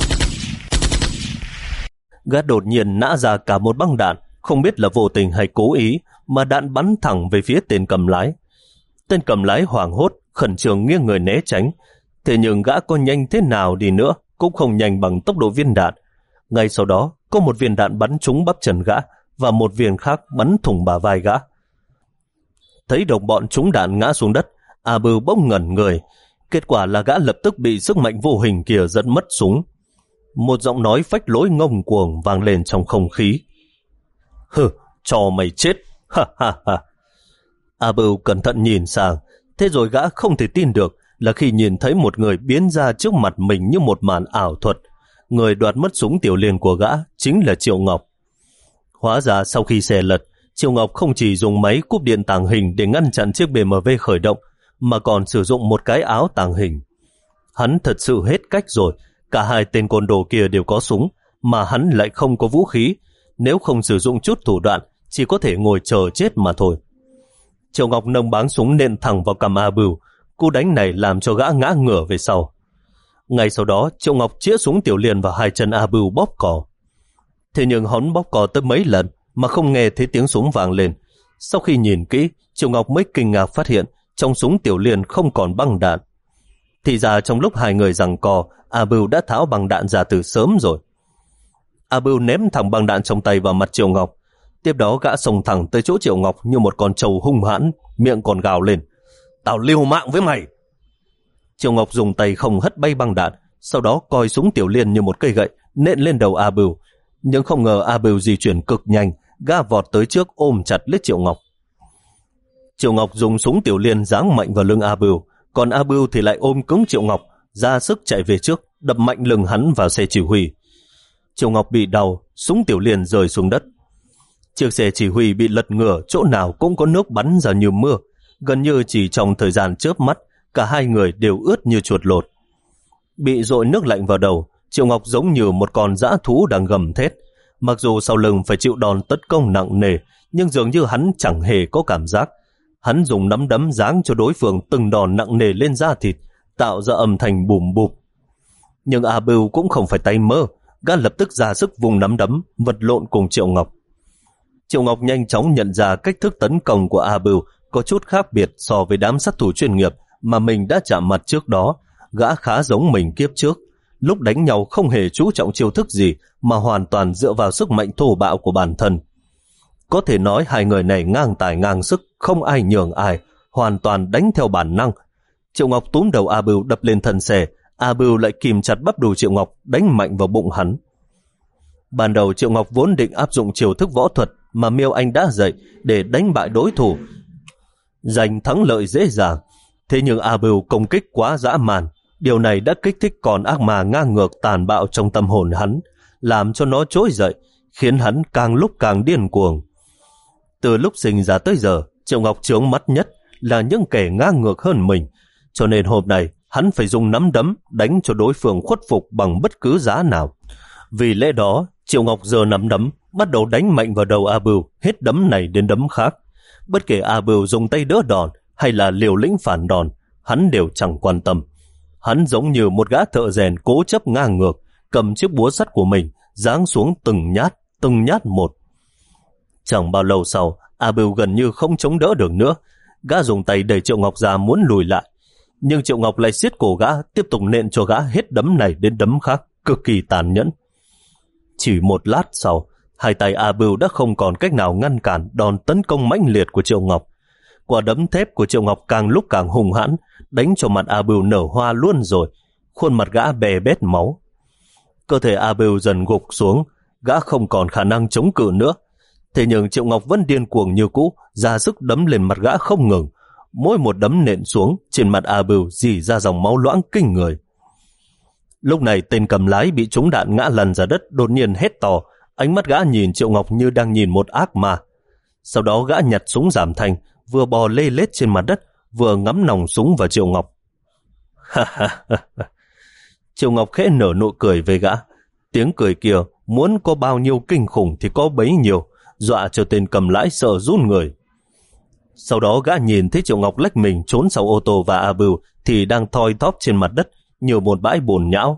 Gã đột nhiên nã ra cả một băng đạn, không biết là vô tình hay cố ý, mà đạn bắn thẳng về phía tên cầm lái. Tên cầm lái hoảng hốt, khẩn trương nghiêng người né tránh. Thế nhưng gã có nhanh thế nào đi nữa cũng không nhanh bằng tốc độ viên đạn. Ngay sau đó, có một viên đạn bắn trúng bắp chân gã và một viên khác bắn thủng bả vai gã. Thấy đồng bọn trúng đạn ngã xuống đất, A Bưu bỗng ngẩn người. Kết quả là gã lập tức bị sức mạnh vô hình kia dẫn mất súng. Một giọng nói phách lối ngông cuồng vang lên trong không khí. "Hừ, cho mày chết!" Ha ha ha. A Bưu cẩn thận nhìn sang, thế rồi gã không thể tin được là khi nhìn thấy một người biến ra trước mặt mình như một màn ảo thuật. Người đoạt mất súng tiểu liên của gã chính là Triệu Ngọc. Hóa ra sau khi xe lật, Triệu Ngọc không chỉ dùng máy cúp điện tàng hình để ngăn chặn chiếc bê em vê khởi động, mà còn sử dụng một cái áo tàng hình. Hắn thật sự hết cách rồi. Cả hai tên côn đồ kia đều có súng, mà hắn lại không có vũ khí. Nếu không sử dụng chút thủ đoạn, chỉ có thể ngồi chờ chết mà thôi. Triệu Ngọc nâng báng súng nện thẳng vào cằm A Bưu. Cú đánh này làm cho gã ngã ngửa về sau. Ngay sau đó, Triệu Ngọc chĩa súng tiểu liên vào hai chân A Bưu bóp cò. Thế nhưng hắn bóp cò tới mấy lần mà không nghe thấy tiếng súng vang lên. Sau khi nhìn kỹ, Triệu Ngọc mới kinh ngạc phát hiện trong súng tiểu liên không còn băng đạn. Thì ra trong lúc hai người giằng co, A Bưu đã tháo băng đạn ra từ sớm rồi. A Bưu ném thẳng băng đạn trong tay vào mặt Triệu Ngọc. Tiếp đó gã xông thẳng tới chỗ Triệu Ngọc như một con trâu hung hãn, miệng còn gào lên: "Tao liều mạng với mày!" Triệu Ngọc dùng tay không hất bay băng đạn, sau đó coi súng Tiểu Liên như một cây gậy nện lên đầu A Bưu. Nhưng không ngờ A Bưu di chuyển cực nhanh, gã vọt tới trước ôm chặt lấy Triệu Ngọc. Triệu Ngọc dùng súng Tiểu Liên giáng mạnh vào lưng A Bưu, còn A Bưu thì lại ôm cứng Triệu Ngọc, ra sức chạy về trước, đập mạnh lưng hắn vào xe chỉ huy. Triệu Ngọc bị đau, súng Tiểu Liên rơi xuống đất. Chiếc xe chỉ huy bị lật ngửa, chỗ nào cũng có nước bắn ra như mưa. Gần như chỉ trong thời gian chớp mắt, cả hai người đều ướt như chuột lột. Bị dội nước lạnh vào đầu, Triệu Ngọc giống như một con dã thú đang gầm thét. Mặc dù sau lưng phải chịu đòn tấn công nặng nề, nhưng dường như hắn chẳng hề có cảm giác. Hắn dùng nắm đấm giáng cho đối phương từng đòn nặng nề lên da thịt, tạo ra âm thanh bùm bụp. Nhưng A Bưu cũng không phải tay mơ, gã lập tức ra sức vùng nắm đấm, vật lộn cùng Triệu Ngọc. Triệu Ngọc nhanh chóng nhận ra cách thức tấn công của A Bưu có chút khác biệt so với đám sát thủ chuyên nghiệp mà mình đã chạm mặt trước đó. Gã khá giống mình kiếp trước, lúc đánh nhau không hề chú trọng chiêu thức gì mà hoàn toàn dựa vào sức mạnh thô bạo của bản thân. Có thể nói hai người này ngang tài ngang sức, không ai nhường ai, hoàn toàn đánh theo bản năng. Triệu Ngọc túm đầu A Bưu đập lên thân xe, A Bưu lại kìm chặt bắp đùi Triệu Ngọc, đánh mạnh vào bụng hắn. Ban đầu Triệu Ngọc vốn định áp dụng chiêu thức võ thuật mà Miêu Anh đã dạy để đánh bại đối thủ, giành thắng lợi dễ dàng. Thế nhưng A Bưu công kích quá dã man, điều này đã kích thích con ác ma ngang ngược tàn bạo trong tâm hồn hắn, làm cho nó trỗi dậy, khiến hắn càng lúc càng điên cuồng. Từ lúc sinh ra tới giờ, Triệu Ngọc chướng mắt nhất là những kẻ ngang ngược hơn mình, cho nên hôm nay hắn phải dùng nắm đấm đánh cho đối phương khuất phục bằng bất cứ giá nào. Vì lẽ đó, Triệu Ngọc giơ nắm đấm, bắt đầu đánh mạnh vào đầu A Bưu, hết đấm này đến đấm khác. Bất kể A Bưu dùng tay đỡ đòn hay là liều lĩnh phản đòn, hắn đều chẳng quan tâm. Hắn giống như một gã thợ rèn cố chấp ngang ngược, cầm chiếc búa sắt của mình, giáng xuống từng nhát, từng nhát một. Chẳng bao lâu sau, A Bưu gần như không chống đỡ được nữa. Gã dùng tay đẩy Triệu Ngọc ra muốn lùi lại, nhưng Triệu Ngọc lại siết cổ gã, tiếp tục nện cho gã hết đấm này đến đấm khác, cực kỳ tàn nhẫn. Chỉ một lát sau, hai tay A Bưu đã không còn cách nào ngăn cản đòn tấn công mãnh liệt của Triệu Ngọc. Quả đấm thép của Triệu Ngọc càng lúc càng hung hãn, đánh cho mặt A Bưu nở hoa luôn rồi, khuôn mặt gã bè bét máu. Cơ thể A Bưu dần gục xuống, gã không còn khả năng chống cự nữa. Thế nhưng Triệu Ngọc vẫn điên cuồng như cũ, ra sức đấm lên mặt gã không ngừng. Mỗi một đấm nện xuống, trên mặt A Bưu rỉ ra dòng máu loãng kinh người. Lúc này tên cầm lái bị trúng đạn ngã lăn ra đất, đột nhiên hét to, ánh mắt gã nhìn Triệu Ngọc như đang nhìn một ác ma. Sau đó gã nhặt súng giảm thanh, vừa bò lê lết trên mặt đất, vừa ngắm nòng súng vào Triệu Ngọc. Ha ha ha! Triệu Ngọc khẽ nở nụ cười với gã. Tiếng cười kia muốn có bao nhiêu kinh khủng thì có bấy nhiêu, dọa cho tên cầm lái sợ run người. Sau đó gã nhìn thấy Triệu Ngọc lách mình trốn sau ô tô và A Bưu thì đang thoi thóp trên mặt đất như một bãi bùn nhão.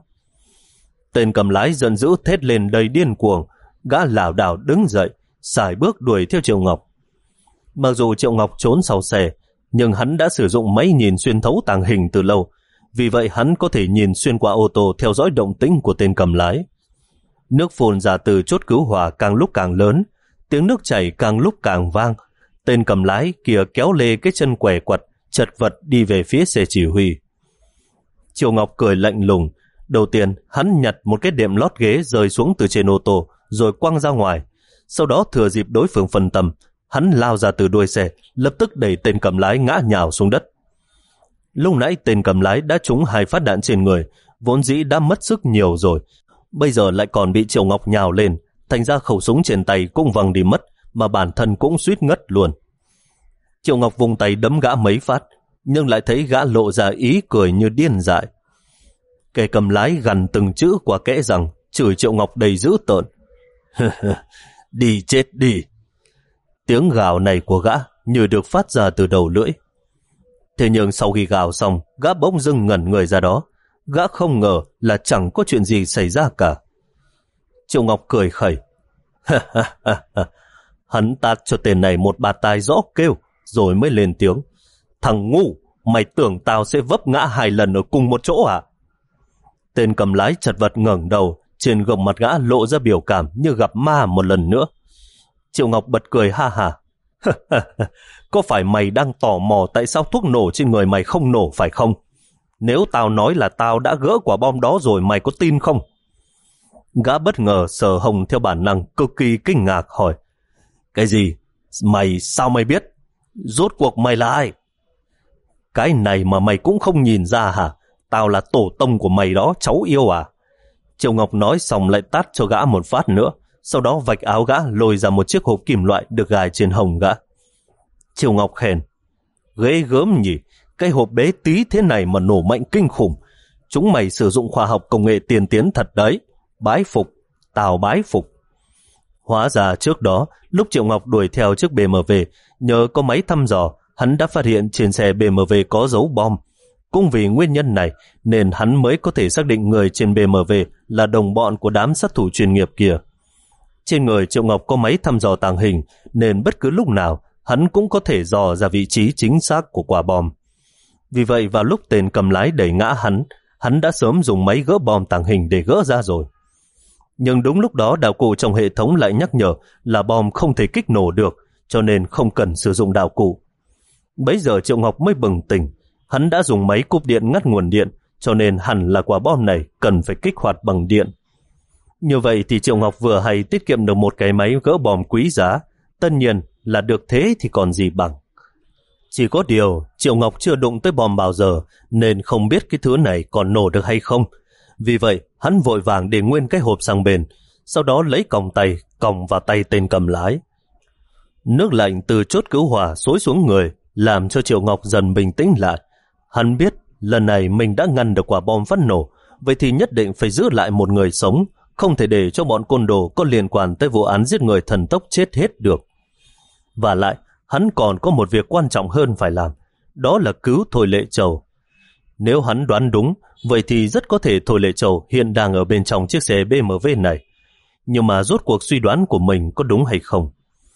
Tên cầm lái giận dữ thét lên đầy điên cuồng, gã lảo đảo đứng dậy, sải bước đuổi theo Triệu Ngọc. Mặc dù Triệu Ngọc trốn sau xe, nhưng hắn đã sử dụng máy nhìn xuyên thấu tàng hình từ lâu, vì vậy hắn có thể nhìn xuyên qua ô tô theo dõi động tĩnh của tên cầm lái. Nước phun ra từ chốt cứu hỏa càng lúc càng lớn, tiếng nước chảy càng lúc càng vang. Tên cầm lái kia kéo lê cái chân què quặt, chật vật đi về phía xe chỉ huy. Triệu Ngọc cười lạnh lùng. Đầu tiên, hắn nhặt một cái đệm lót ghế rơi xuống từ trên ô tô, rồi quăng ra ngoài. Sau đó thừa dịp đối phương phân tâm, hắn lao ra từ đuôi xe, lập tức đẩy tên cầm lái ngã nhào xuống đất. Lúc nãy tên cầm lái đã trúng hai phát đạn trên người, vốn dĩ đã mất sức nhiều rồi, bây giờ lại còn bị Triệu Ngọc nhào lên, thành ra khẩu súng trên tay cũng văng đi mất, mà bản thân cũng suýt ngất luôn. Triệu Ngọc vùng tay đấm gã mấy phát, nhưng lại thấy gã lộ ra ý cười như điên dại. Kẻ cầm lái gằn từng chữ qua kẽ rằng, chửi Triệu Ngọc đầy dữ tợn. Đi chết đi! Tiếng gào này của gã như được phát ra từ đầu lưỡi. Thế nhưng sau khi gào xong, gã bỗng dưng ngẩn người ra đó. Gã không ngờ là chẳng có chuyện gì xảy ra cả. Triệu Ngọc cười khẩy. Hắn tát cho tên này một bạt tai rõ kêu, rồi mới lên tiếng. Thằng ngu, mày tưởng tao sẽ vấp ngã hai lần ở cùng một chỗ à? Tên cầm lái chật vật ngẩng đầu, trên gương mặt gã lộ ra biểu cảm như gặp ma một lần nữa. Triệu Ngọc bật cười ha ha. Có phải mày đang tò mò tại sao thuốc nổ trên người mày không nổ phải không? Nếu tao nói là tao đã gỡ quả bom đó rồi, mày có tin không? Gã bất ngờ Sở Hồng theo bản năng cực kỳ kinh ngạc hỏi: Cái gì? Mày sao mày biết? Rốt cuộc mày là ai? Cái này mà mày cũng không nhìn ra hả? Tao là tổ tông của mày đó, cháu yêu à? Triệu Ngọc nói xong lại tát cho gã một phát nữa, sau đó vạch áo gã lôi ra một chiếc hộp kim loại được gài trên hông gã. Triệu Ngọc khen: Ghê gớm nhỉ, cái hộp bé tí thế này mà nổ mạnh kinh khủng. Chúng mày sử dụng khoa học công nghệ tiên tiến thật đấy. Bái phục, tao bái phục. Hóa ra trước đó, lúc Triệu Ngọc đuổi theo chiếc bê em vê, nhờ có máy thăm dò, hắn đã phát hiện trên xe bê em vê có dấu bom. Cũng vì nguyên nhân này nên hắn mới có thể xác định người trên bê em vê là đồng bọn của đám sát thủ chuyên nghiệp kia. Trên người Triệu Ngọc có máy thăm dò tàng hình nên bất cứ lúc nào hắn cũng có thể dò ra vị trí chính xác của quả bom. Vì vậy vào lúc tên cầm lái đẩy ngã hắn, hắn đã sớm dùng máy gỡ bom tàng hình để gỡ ra rồi. Nhưng đúng lúc đó đạo cụ trong hệ thống lại nhắc nhở là bom không thể kích nổ được, cho nên không cần sử dụng đạo cụ. Bấy giờ Triệu Ngọc mới bừng tỉnh, hắn đã dùng máy cúp điện ngắt nguồn điện, cho nên hẳn là quả bom này cần phải kích hoạt bằng điện. Như vậy thì Triệu Ngọc vừa hay tiết kiệm được một cái máy gỡ bom quý giá, tất nhiên là được thế thì còn gì bằng. Chỉ có điều Triệu Ngọc chưa đụng tới bom bao giờ nên không biết cái thứ này còn nổ được hay không. Vì vậy hắn vội vàng để nguyên cái hộp sang bên, sau đó lấy còng tay còng vào tay tên cầm lái. Nước lạnh từ chốt cứu hỏa xối xuống người làm cho Triệu Ngọc dần bình tĩnh lại. Hắn biết lần này mình đã ngăn được quả bom phát nổ, vậy thì nhất định phải giữ lại một người sống, không thể để cho bọn côn đồ có liên quan tới vụ án giết người thần tốc chết hết được. Và lại hắn còn có một việc quan trọng hơn phải làm, đó là cứu Thôi Lệ Châu. Nếu hắn đoán đúng, vậy thì rất có thể Thôi Lệ Châu hiện đang ở bên trong chiếc xe bê em vê này. Nhưng mà rốt cuộc suy đoán của mình có đúng hay không?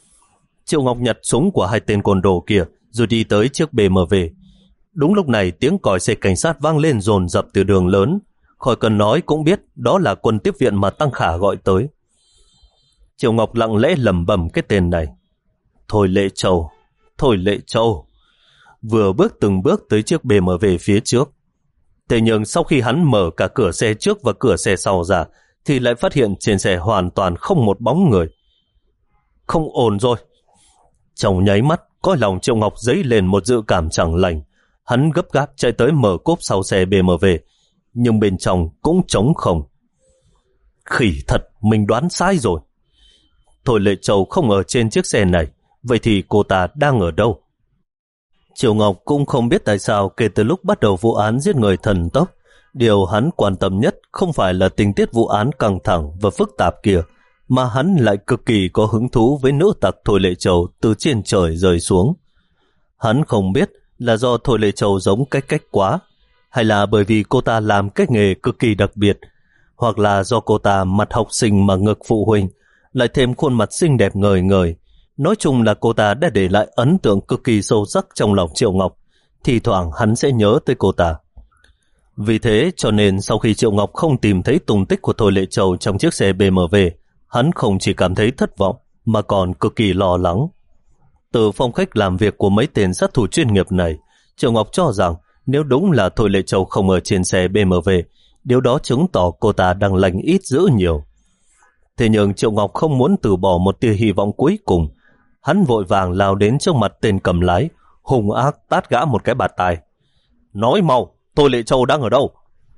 Triệu Ngọc nhặt súng của hai tên côn đồ kia rồi đi tới chiếc bê em vê. Đúng lúc này tiếng còi xe cảnh sát vang lên dồn dập từ đường lớn. Khỏi cần nói cũng biết đó là quân tiếp viện mà Tăng Khả gọi tới. Triệu Ngọc lặng lẽ lẩm bẩm cái tên này. Thôi Lệ Châu, Thôi Lệ Châu. Vừa bước từng bước tới chiếc bê em vê phía trước. Thế nhưng sau khi hắn mở cả cửa xe trước và cửa xe sau ra thì lại phát hiện trên xe hoàn toàn không một bóng người. Không ổn rồi. Trong nháy mắt, coi lòng Triệu Ngọc dấy lên một dự cảm chẳng lành. Hắn gấp gáp chạy tới mở cốp sau xe bê em vê, nhưng bên trong cũng trống không. Khỉ thật, mình đoán sai rồi. Thôi Lệ Châu không ở trên chiếc xe này, vậy thì cô ta đang ở đâu? Triệu Ngọc cũng không biết tại sao kể từ lúc bắt đầu vụ án giết người thần tốc, điều hắn quan tâm nhất không phải là tình tiết vụ án căng thẳng và phức tạp kia, mà hắn lại cực kỳ có hứng thú với nữ tặc Thôi Lệ Châu từ trên trời rơi xuống. Hắn không biết là do Thôi Lệ Châu giống cách cách quá, hay là bởi vì cô ta làm cái nghề cực kỳ đặc biệt, hoặc là do cô ta mặt học sinh mà ngực phụ huynh, lại thêm khuôn mặt xinh đẹp ngời ngời. Nói chung là cô ta đã để lại ấn tượng cực kỳ sâu sắc trong lòng Triệu Ngọc, thì thoảng hắn sẽ nhớ tới cô ta. Vì thế cho nên sau khi Triệu Ngọc không tìm thấy tung tích của Thôi Lệ Châu trong chiếc xe bê em vê, hắn không chỉ cảm thấy thất vọng mà còn cực kỳ lo lắng. Từ phong cách làm việc của mấy tên sát thủ chuyên nghiệp này, Triệu Ngọc cho rằng nếu đúng là Thôi Lệ Châu không ở trên xe bê em vê, điều đó chứng tỏ cô ta đang lành ít dữ nhiều. Thế nhưng Triệu Ngọc không muốn từ bỏ một tia hy vọng cuối cùng. Hắn vội vàng lao đến trước mặt tên cầm lái, hung ác tát gã một cái bạt tai. Nói mau, Thôi Lệ Châu đang ở đâu?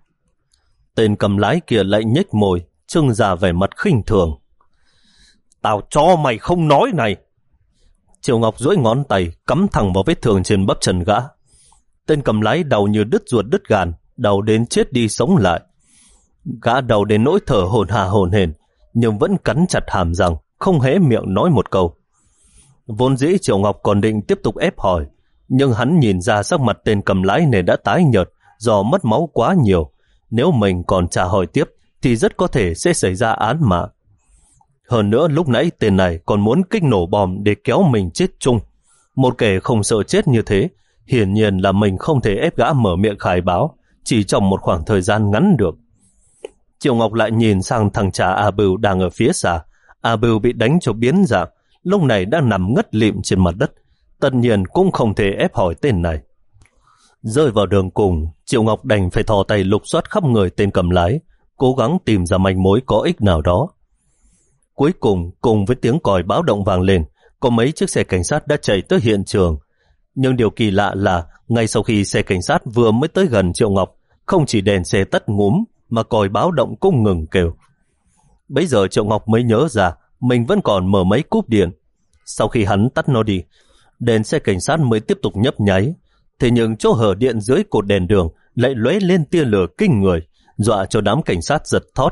Tên cầm lái kia lại nhếch môi, trưng ra vẻ mặt khinh thường. Tao cho mày không nói này. Triệu Ngọc duỗi ngón tay cắm thẳng vào vết thương trên bắp chân gã. Tên cầm lái đau như đứt ruột đứt gan, đau đến chết đi sống lại. Gã đau đến nỗi thở hổn hển hổn hển, nhưng vẫn cắn chặt hàm răng, không hé miệng nói một câu. Vốn dĩ Triệu Ngọc còn định tiếp tục ép hỏi, nhưng hắn nhìn ra sắc mặt tên cầm lái này đã tái nhợt do mất máu quá nhiều. Nếu mình còn trả hỏi tiếp thì rất có thể sẽ xảy ra án mạng. Hơn nữa lúc nãy tên này còn muốn kích nổ bom để kéo mình chết chung. Một kẻ không sợ chết như thế, hiển nhiên là mình không thể ép gã mở miệng khai báo chỉ trong một khoảng thời gian ngắn được. Triệu Ngọc lại nhìn sang thằng cha A Bưu đang ở phía xa. A Bưu bị đánh cho biến dạng, lúc này đang nằm ngất lịm trên mặt đất, tất nhiên cũng không thể ép hỏi tên này. Rơi vào đường cùng, Triệu Ngọc đành phải thò tay lục soát khắp người tên cầm lái, cố gắng tìm ra manh mối có ích nào đó. Cuối cùng, cùng với tiếng còi báo động vang lên, có mấy chiếc xe cảnh sát đã chạy tới hiện trường. Nhưng điều kỳ lạ là, ngay sau khi xe cảnh sát vừa mới tới gần Triệu Ngọc, không chỉ đèn xe tắt ngúm, mà còi báo động cũng ngừng kêu. Bấy giờ Triệu Ngọc mới nhớ ra, mình vẫn còn mở mấy cúp điện. Sau khi hắn tắt nó đi, đèn xe cảnh sát mới tiếp tục nhấp nháy. Thế nhưng chỗ hở điện dưới cột đèn đường lại lóe lên tia lửa kinh người, dọa cho đám cảnh sát giật thót.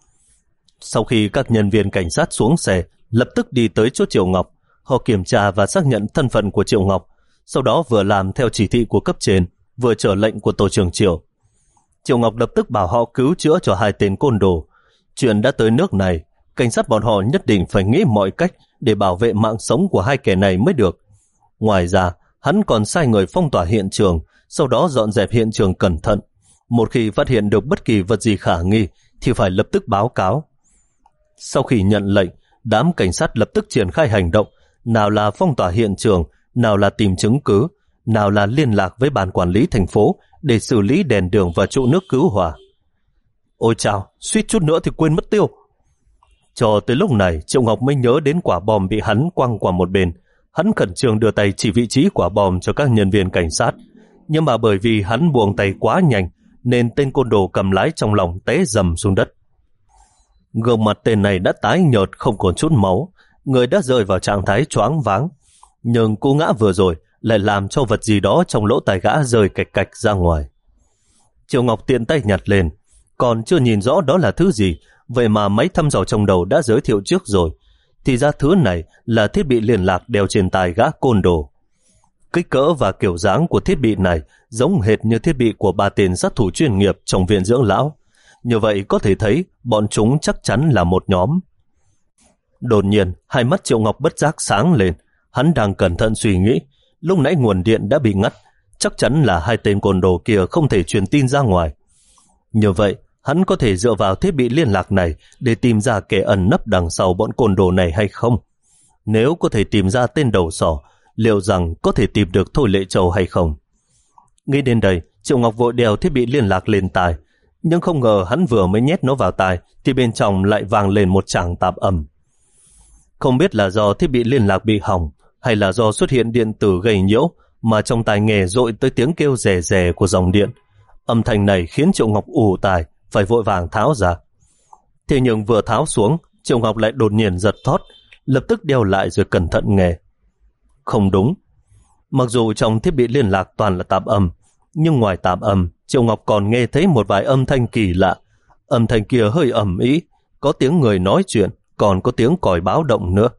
Sau khi các nhân viên cảnh sát xuống xe, lập tức đi tới chỗ Triệu Ngọc, họ kiểm tra và xác nhận thân phận của Triệu Ngọc, sau đó vừa làm theo chỉ thị của cấp trên, vừa chờ lệnh của tổ trưởng Triệu. Triệu Ngọc lập tức bảo họ cứu chữa cho hai tên côn đồ. Chuyện đã tới nước này, cảnh sát bọn họ nhất định phải nghĩ mọi cách để bảo vệ mạng sống của hai kẻ này mới được. Ngoài ra, hắn còn sai người phong tỏa hiện trường, sau đó dọn dẹp hiện trường cẩn thận. Một khi phát hiện được bất kỳ vật gì khả nghi thì phải lập tức báo cáo. Sau khi nhận lệnh, đám cảnh sát lập tức triển khai hành động, nào là phong tỏa hiện trường, nào là tìm chứng cứ, nào là liên lạc với ban quản lý thành phố để xử lý đèn đường và trụ nước cứu hỏa. Ôi chao, suýt chút nữa thì quên mất tiêu. Cho tới lúc này, Triệu Ngọc mới nhớ đến quả bom bị hắn quăng qua một bên. Hắn khẩn trương đưa tay chỉ vị trí quả bom cho các nhân viên cảnh sát, nhưng mà bởi vì hắn buông tay quá nhanh nên tên côn đồ cầm lái trong lòng té dầm xuống đất. Gương mặt tên này đã tái nhợt không còn chút máu, người đã rơi vào trạng thái choáng váng. Nhưng cú ngã vừa rồi lại làm cho vật gì đó trong lỗ tai gã rơi cạch cạch ra ngoài. Triệu Ngọc tiện tay nhặt lên, còn chưa nhìn rõ đó là thứ gì, vậy mà máy thăm dò trong đầu đã giới thiệu trước rồi. Thì ra thứ này là thiết bị liên lạc đeo trên tai gã côn đồ. Kích cỡ và kiểu dáng của thiết bị này giống hệt như thiết bị của ba tên sát thủ chuyên nghiệp trong viện dưỡng lão. Như vậy có thể thấy bọn chúng chắc chắn là một nhóm. Đột nhiên, hai mắt Triệu Ngọc bất giác sáng lên. Hắn đang cẩn thận suy nghĩ, lúc nãy nguồn điện đã bị ngắt, chắc chắn là hai tên côn đồ kia không thể truyền tin ra ngoài. Như vậy, hắn có thể dựa vào thiết bị liên lạc này để tìm ra kẻ ẩn nấp đằng sau bọn côn đồ này hay không? Nếu có thể tìm ra tên đầu sỏ, liệu rằng có thể tìm được Thôi Lệ Châu hay không? Nghĩ đến đây, Triệu Ngọc vội đeo thiết bị liên lạc lên tai, nhưng không ngờ hắn vừa mới nhét nó vào tai thì bên trong lại vang lên một tràng tạp âm. Không biết là do thiết bị liên lạc bị hỏng hay là do xuất hiện điện tử gây nhiễu mà trong tai nghe dội tới tiếng kêu rè rè của dòng điện. Âm thanh này khiến Triệu Ngọc ù tai, phải vội vàng tháo ra. Thế nhưng vừa tháo xuống, Triệu Ngọc lại đột nhiên giật thót, lập tức đeo lại rồi cẩn thận nghe. Không đúng. Mặc dù trong thiết bị liên lạc toàn là tạp âm, nhưng ngoài tạp âm, Triệu Ngọc còn nghe thấy một vài âm thanh kỳ lạ. Âm thanh kia hơi ầm ĩ, có tiếng người nói chuyện, còn có tiếng còi báo động nữa.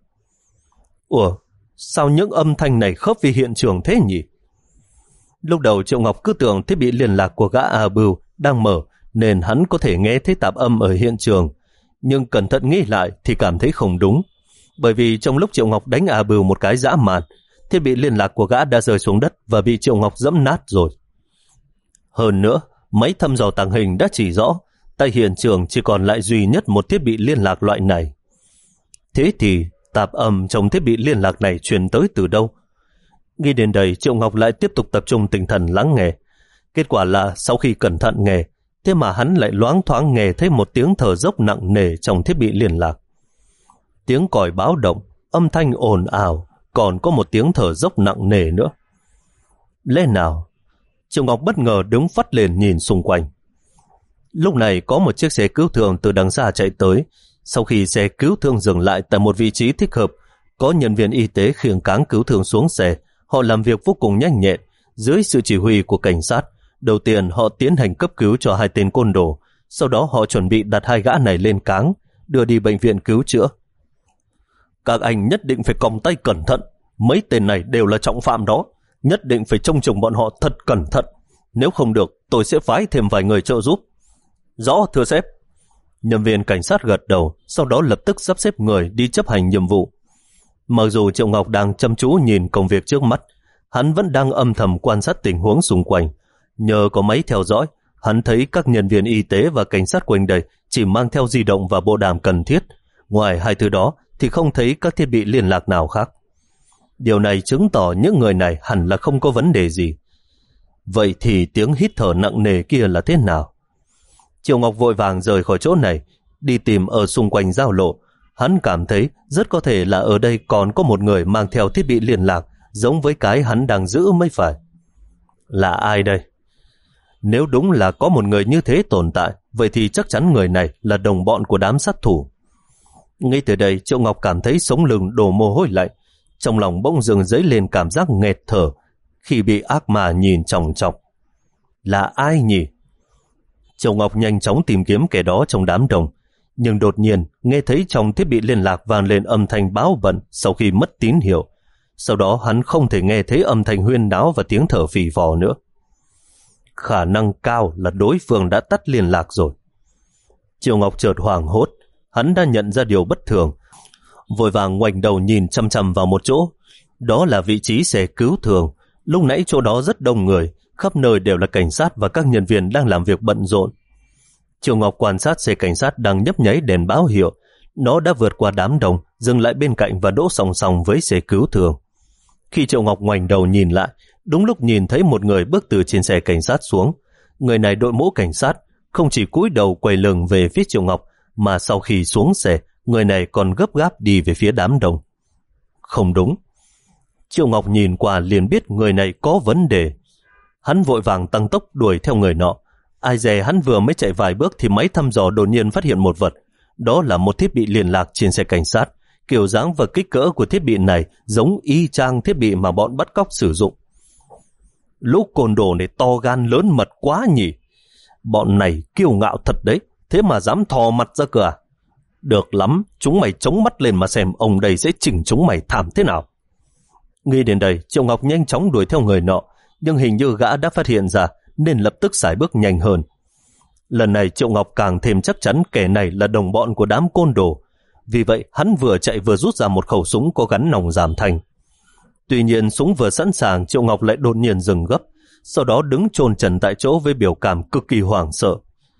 Ủa, sao những âm thanh này khớp với hiện trường thế nhỉ? Lúc đầu Triệu Ngọc cứ tưởng thiết bị liên lạc của gã A Bưu đang mở nên hắn có thể nghe thấy tạp âm ở hiện trường, nhưng cẩn thận nghĩ lại thì cảm thấy không đúng. Bởi vì trong lúc Triệu Ngọc đánh A Bưu một cái dã man, thiết bị liên lạc của gã đã rơi xuống đất và bị Triệu Ngọc dẫm nát rồi. Hơn nữa, máy thăm dò tàng hình đã chỉ rõ tại hiện trường chỉ còn lại duy nhất một thiết bị liên lạc loại này. Thế thì tạp âm trong thiết bị liên lạc này truyền tới từ đâu? Nghĩ đến đây, Triệu Ngọc lại tiếp tục tập trung tinh thần lắng nghe. Kết quả là sau khi cẩn thận nghe, thế mà hắn lại loáng thoáng nghe thấy một tiếng thở dốc nặng nề trong thiết bị liên lạc. Tiếng còi báo động, âm thanh ồn ào, còn có một tiếng thở dốc nặng nề nữa. Lẽ nào? Triệu Ngọc bất ngờ đứng phắt lên nhìn xung quanh. Lúc này có một chiếc xe cứu thương từ đằng xa chạy tới. Sau khi xe cứu thương dừng lại tại một vị trí thích hợp, có nhân viên y tế khiêng cáng cứu thương xuống xe. Họ làm việc vô cùng nhanh nhẹn. Dưới sự chỉ huy của cảnh sát, đầu tiên họ tiến hành cấp cứu cho hai tên côn đồ. Sau đó họ chuẩn bị đặt hai gã này lên cáng, đưa đi bệnh viện cứu chữa. Các anh nhất định phải còng tay cẩn thận. Mấy tên này đều là trọng phạm đó. Nhất định phải trông chừng bọn họ thật cẩn thận. Nếu không được, tôi sẽ phái thêm vài người trợ giúp. Rõ, thưa sếp. Nhân viên cảnh sát gật đầu, sau đó lập tức sắp xếp người đi chấp hành nhiệm vụ. Mặc dù Triệu Ngọc đang chăm chú nhìn công việc trước mắt, hắn vẫn đang âm thầm quan sát tình huống xung quanh. Nhờ có máy theo dõi, hắn thấy các nhân viên y tế và cảnh sát quanh đây chỉ mang theo di động và bộ đàm cần thiết. Ngoài hai thứ đó thì không thấy các thiết bị liên lạc nào khác. Điều này chứng tỏ những người này hẳn là không có vấn đề gì. Vậy thì tiếng hít thở nặng nề kia là thế nào? Triệu Ngọc vội vàng rời khỏi chỗ này, đi tìm ở xung quanh giao lộ. Hắn cảm thấy rất có thể là ở đây còn có một người mang theo thiết bị liên lạc giống với cái hắn đang giữ mới phải. Là ai đây? Nếu đúng là có một người như thế tồn tại, vậy thì chắc chắn người này là đồng bọn của đám sát thủ. Ngay từ đây, Triệu Ngọc cảm thấy sống lưng đổ mồ hôi lạnh, trong lòng bỗng dưng dấy lên cảm giác nghẹt thở khi bị ác ma nhìn chòng chọc. Là ai nhỉ? Triệu Ngọc nhanh chóng tìm kiếm kẻ đó trong đám đông, nhưng đột nhiên nghe thấy trong thiết bị liên lạc vang lên âm thanh báo bận sau khi mất tín hiệu. Sau đó hắn không thể nghe thấy âm thanh huyên náo và tiếng thở phì phò nữa. Khả năng cao là đối phương đã tắt liên lạc rồi. Triệu Ngọc chợt hoảng hốt, hắn đã nhận ra điều bất thường, vội vàng ngoảnh đầu nhìn chăm chăm vào một chỗ. Đó là vị trí xe cứu thương. Lúc nãy chỗ đó rất đông người, khắp nơi đều là cảnh sát và các nhân viên đang làm việc bận rộn. Triệu Ngọc quan sát xe cảnh sát đang nhấp nháy đèn báo hiệu. Nó đã vượt qua đám đông, dừng lại bên cạnh và đỗ song song với xe cứu thương. Khi Triệu Ngọc ngoảnh đầu nhìn lại, đúng lúc nhìn thấy một người bước từ trên xe cảnh sát xuống. Người này đội mũ cảnh sát, không chỉ cúi đầu quay lưng về phía Triệu Ngọc, mà sau khi xuống xe, người này còn gấp gáp đi về phía đám đông. Không đúng. Triệu Ngọc nhìn qua liền biết người này có vấn đề. Hắn vội vàng tăng tốc đuổi theo người nọ. Ai dè hắn vừa mới chạy vài bước thì máy thăm dò đột nhiên phát hiện một vật. Đó là một thiết bị liên lạc trên xe cảnh sát. Kiểu dáng và kích cỡ của thiết bị này giống y chang thiết bị mà bọn bắt cóc sử dụng. Lũ côn đồ này to gan lớn mật quá nhỉ. Bọn này kiêu ngạo thật đấy, thế mà dám thò mặt ra cửa à? Được lắm, chúng mày chống mắt lên mà xem ông đây sẽ chỉnh chúng mày thảm thế nào. Nghĩ đến đây, Triệu Ngọc nhanh chóng đuổi theo người nọ, nhưng hình như gã đã phát hiện ra nên lập tức sải bước nhanh hơn. Lần này Triệu Ngọc càng thêm chắc chắn kẻ này là đồng bọn của đám côn đồ. Vì vậy hắn vừa chạy vừa rút ra một khẩu súng có gắn nòng giảm thanh. Tuy nhiên súng vừa sẵn sàng, Triệu Ngọc lại đột nhiên dừng gấp, sau đó đứng chôn chân tại chỗ với biểu cảm cực kỳ hoảng sợ.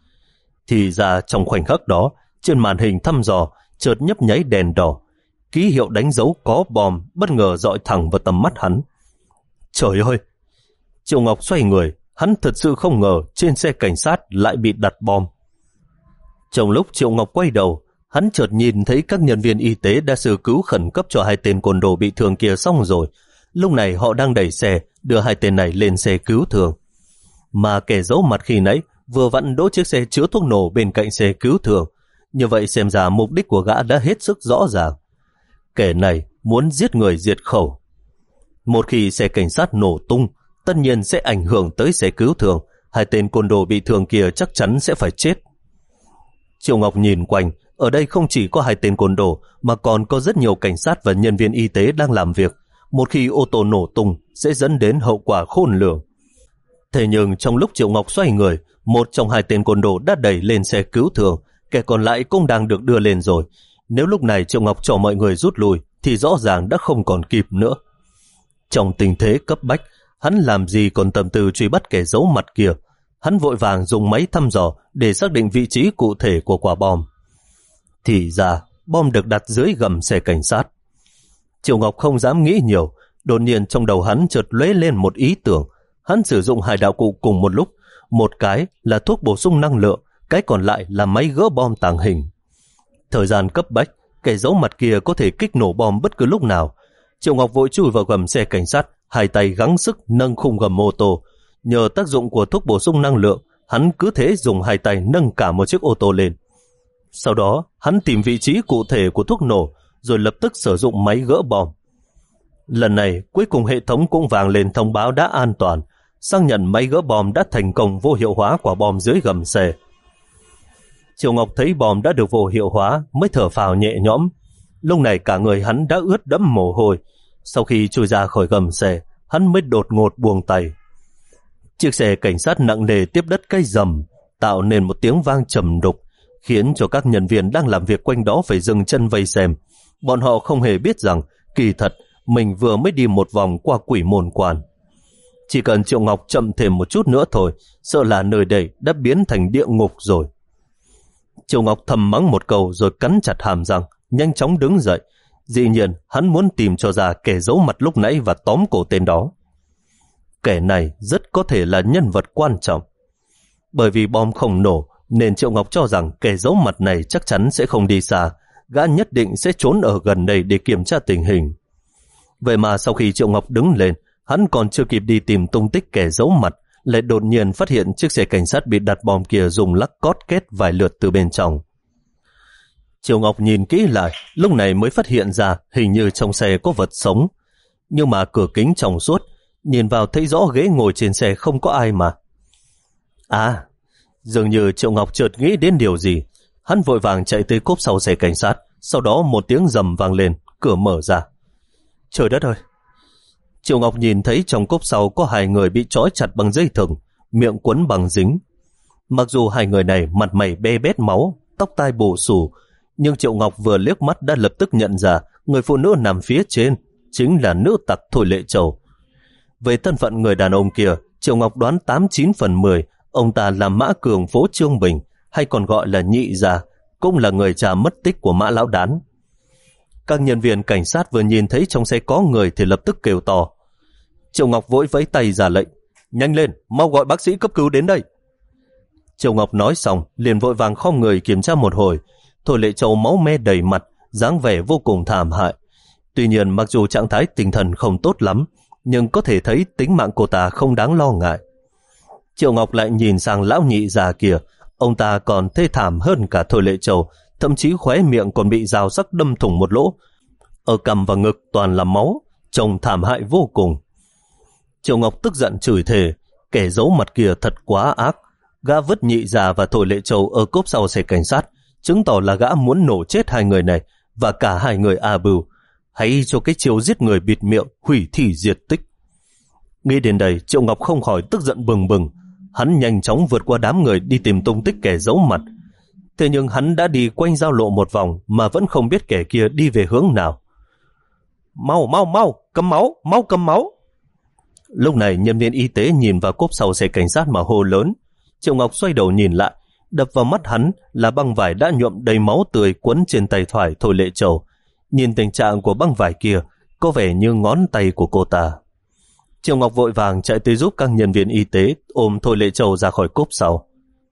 Thì ra trong khoảnh khắc đó, trên màn hình thăm dò chợt nhấp nháy đèn đỏ, ký hiệu đánh dấu có bom bất ngờ dọi thẳng vào tầm mắt hắn. Trời ơi! Triệu Ngọc xoay người, hắn thật sự không ngờ trên xe cảnh sát lại bị đặt bom. Trong lúc Triệu Ngọc quay đầu, hắn chợt nhìn thấy các nhân viên y tế đã sơ cứu khẩn cấp cho hai tên côn đồ bị thương kia xong rồi. Lúc này họ đang đẩy xe đưa hai tên này lên xe cứu thương. Mà kẻ giấu mặt khi nãy vừa vặn đỗ chiếc xe chứa thuốc nổ bên cạnh xe cứu thương. Như vậy xem ra mục đích của gã đã hết sức rõ ràng. Kẻ này muốn giết người diệt khẩu. Một khi xe cảnh sát nổ tung, tất nhiên sẽ ảnh hưởng tới xe cứu thương. Hai tên côn đồ bị thương kia chắc chắn sẽ phải chết. Triệu Ngọc nhìn quanh, ở đây không chỉ có hai tên côn đồ mà còn có rất nhiều cảnh sát và nhân viên y tế đang làm việc. Một khi ô tô nổ tung sẽ dẫn đến hậu quả khôn lường. Thế nhưng trong lúc Triệu Ngọc xoay người, một trong hai tên côn đồ đã đẩy lên xe cứu thương, kẻ còn lại cũng đang được đưa lên rồi. Nếu lúc này Triệu Ngọc cho mọi người rút lui thì rõ ràng đã không còn kịp nữa. Trong tình thế cấp bách, hắn làm gì còn tâm tư truy bắt kẻ giấu mặt kia. Hắn vội vàng dùng máy thăm dò để xác định vị trí cụ thể của quả bom. Thì ra bom được đặt dưới gầm xe cảnh sát. Triệu Ngọc không dám nghĩ nhiều, đột nhiên trong đầu hắn chợt lóe lên một ý tưởng. Hắn sử dụng hai đạo cụ cùng một lúc, một cái là thuốc bổ sung năng lượng, cái còn lại là máy gỡ bom tàng hình. Thời gian cấp bách, kẻ giấu mặt kia có thể kích nổ bom bất cứ lúc nào. Triệu Ngọc vội chui vào gầm xe cảnh sát, hai tay gắng sức nâng khung gầm ô tô. Nhờ tác dụng của thuốc bổ sung năng lượng, hắn cứ thế dùng hai tay nâng cả một chiếc ô tô lên. Sau đó, hắn tìm vị trí cụ thể của thuốc nổ, rồi lập tức sử dụng máy gỡ bom. Lần này, cuối cùng hệ thống cũng vang lên thông báo đã an toàn, xác nhận máy gỡ bom đã thành công vô hiệu hóa quả bom dưới gầm xe. Triệu Ngọc thấy bom đã được vô hiệu hóa mới thở phào nhẹ nhõm. Lúc này cả người hắn đã ướt đẫm mồ hôi. Sau khi chui ra khỏi gầm xe, hắn mới đột ngột buông tay. Chiếc xe cảnh sát nặng nề tiếp đất cái rầm, tạo nên một tiếng vang trầm đục, khiến cho các nhân viên đang làm việc quanh đó phải dừng chân vây xem. Bọn họ không hề biết rằng kỳ thật mình vừa mới đi một vòng qua quỷ môn quan. Chỉ cần Triệu Ngọc chậm thêm một chút nữa thôi, sợ là nơi đây đã biến thành địa ngục rồi. Triệu Ngọc thầm mắng một câu rồi cắn chặt hàm răng, nhanh chóng đứng dậy. Dĩ nhiên hắn muốn tìm cho ra kẻ giấu mặt lúc nãy và tóm cổ tên đó. kẻ này rất có thể là nhân vật quan trọng. Bởi vì bom không nổ nên Triệu Ngọc cho rằng kẻ giấu mặt này chắc chắn sẽ không đi xa, gã nhất định sẽ trốn ở gần đây để kiểm tra tình hình. Vậy mà sau khi Triệu Ngọc đứng lên, hắn còn chưa kịp đi tìm tung tích kẻ giấu mặt, lại đột nhiên phát hiện chiếc xe cảnh sát bị đặt bom kia dùng lắc cót két vài lượt từ bên trong. Triệu Ngọc nhìn kỹ lại, lúc này mới phát hiện ra hình như trong xe có vật sống, nhưng mà cửa kính trong suốt, nhìn vào thấy rõ ghế ngồi trên xe không có ai mà. À, dường như Triệu Ngọc chợt nghĩ đến điều gì, hắn vội vàng chạy tới cốp sau xe cảnh sát, sau đó một tiếng rầm vang lên, cửa mở ra. Trời đất ơi! Triệu Ngọc nhìn thấy trong cốp sau có hai người bị trói chặt bằng dây thừng, miệng quấn bằng dính. Mặc dù hai người này mặt mày bê bết máu, tóc tai bù xù, nhưng Triệu Ngọc vừa liếc mắt đã lập tức nhận ra người phụ nữ nằm phía trên chính là nữ tặc Thôi Lệ Châu. Về thân phận người đàn ông kia, Triệu Ngọc đoán tám chín phần mười ông ta là Mã Cường phố Trương Bình, hay còn gọi là Nhị Gia, cũng là người cha mất tích của Mã Lão Đán. Các nhân viên cảnh sát vừa nhìn thấy trong xe có người thì lập tức kêu to. Triệu Ngọc vội vẫy tay ra lệnh, nhanh lên, mau gọi bác sĩ cấp cứu đến đây. Triệu Ngọc nói xong liền vội vàng khom người kiểm tra một hồi. Thôi Lệ Châu máu me đầy mặt, dáng vẻ vô cùng thảm hại. Tuy nhiên mặc dù trạng thái tinh thần không tốt lắm, nhưng có thể thấy tính mạng cô ta không đáng lo ngại. Triệu Ngọc lại nhìn sang lão Nhị già kia, ông ta còn thê thảm hơn cả Thôi Lệ Châu, thậm chí khóe miệng còn bị dao sắc đâm thủng một lỗ. Ở cằm và ngực toàn là máu, trông thảm hại vô cùng. Triệu Ngọc tức giận chửi thề, kẻ giấu mặt kia thật quá ác. Gã vứt Nhị già và Thôi Lệ Châu ở cốp sau xe cảnh sát, chứng tỏ là gã muốn nổ chết hai người này và cả hai người A Bưu, hãy cho cái chiêu giết người bịt miệng, hủy thị diệt tích. Nghĩ đến đây, Triệu Ngọc không khỏi tức giận bừng bừng. Hắn nhanh chóng vượt qua đám người đi tìm tung tích kẻ giấu mặt. Thế nhưng hắn đã đi quanh giao lộ một vòng mà vẫn không biết kẻ kia đi về hướng nào. Mau, mau, mau, cầm máu, mau cầm máu. Lúc này nhân viên y tế nhìn vào cốp sau xe cảnh sát mà hô lớn. Triệu Ngọc xoay đầu nhìn lại, đập vào mắt hắn là băng vải đã nhuộm đầy máu tươi quấn trên tay phải Thôi Lệ Châu. Nhìn tình trạng của băng vải kia, có vẻ như ngón tay của cô ta. Triệu Ngọc vội vàng chạy tới giúp các nhân viên y tế ôm Thôi Lệ Châu ra khỏi cốp sau.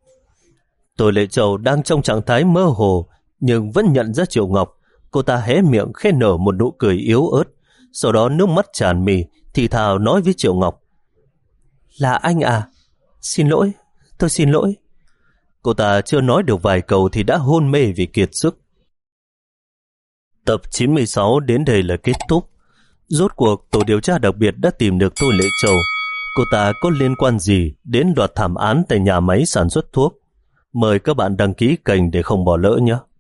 Thôi Lệ Châu đang trong trạng thái mơ hồ, nhưng vẫn nhận ra Triệu Ngọc. Cô ta hé miệng khẽ nở một nụ cười yếu ớt, sau đó nước mắt tràn mi, thì thào nói với Triệu Ngọc. Là anh à? Xin lỗi, tôi xin lỗi. Cô ta chưa nói được vài câu thì đã hôn mê vì kiệt sức. Tập chín mươi sáu đến đây là kết thúc. Rốt cuộc tổ điều tra đặc biệt đã tìm được Thôi Lệ Châu. Cô ta có liên quan gì đến loạt thảm án tại nhà máy sản xuất thuốc? Mời các bạn đăng ký kênh để không bỏ lỡ nhé.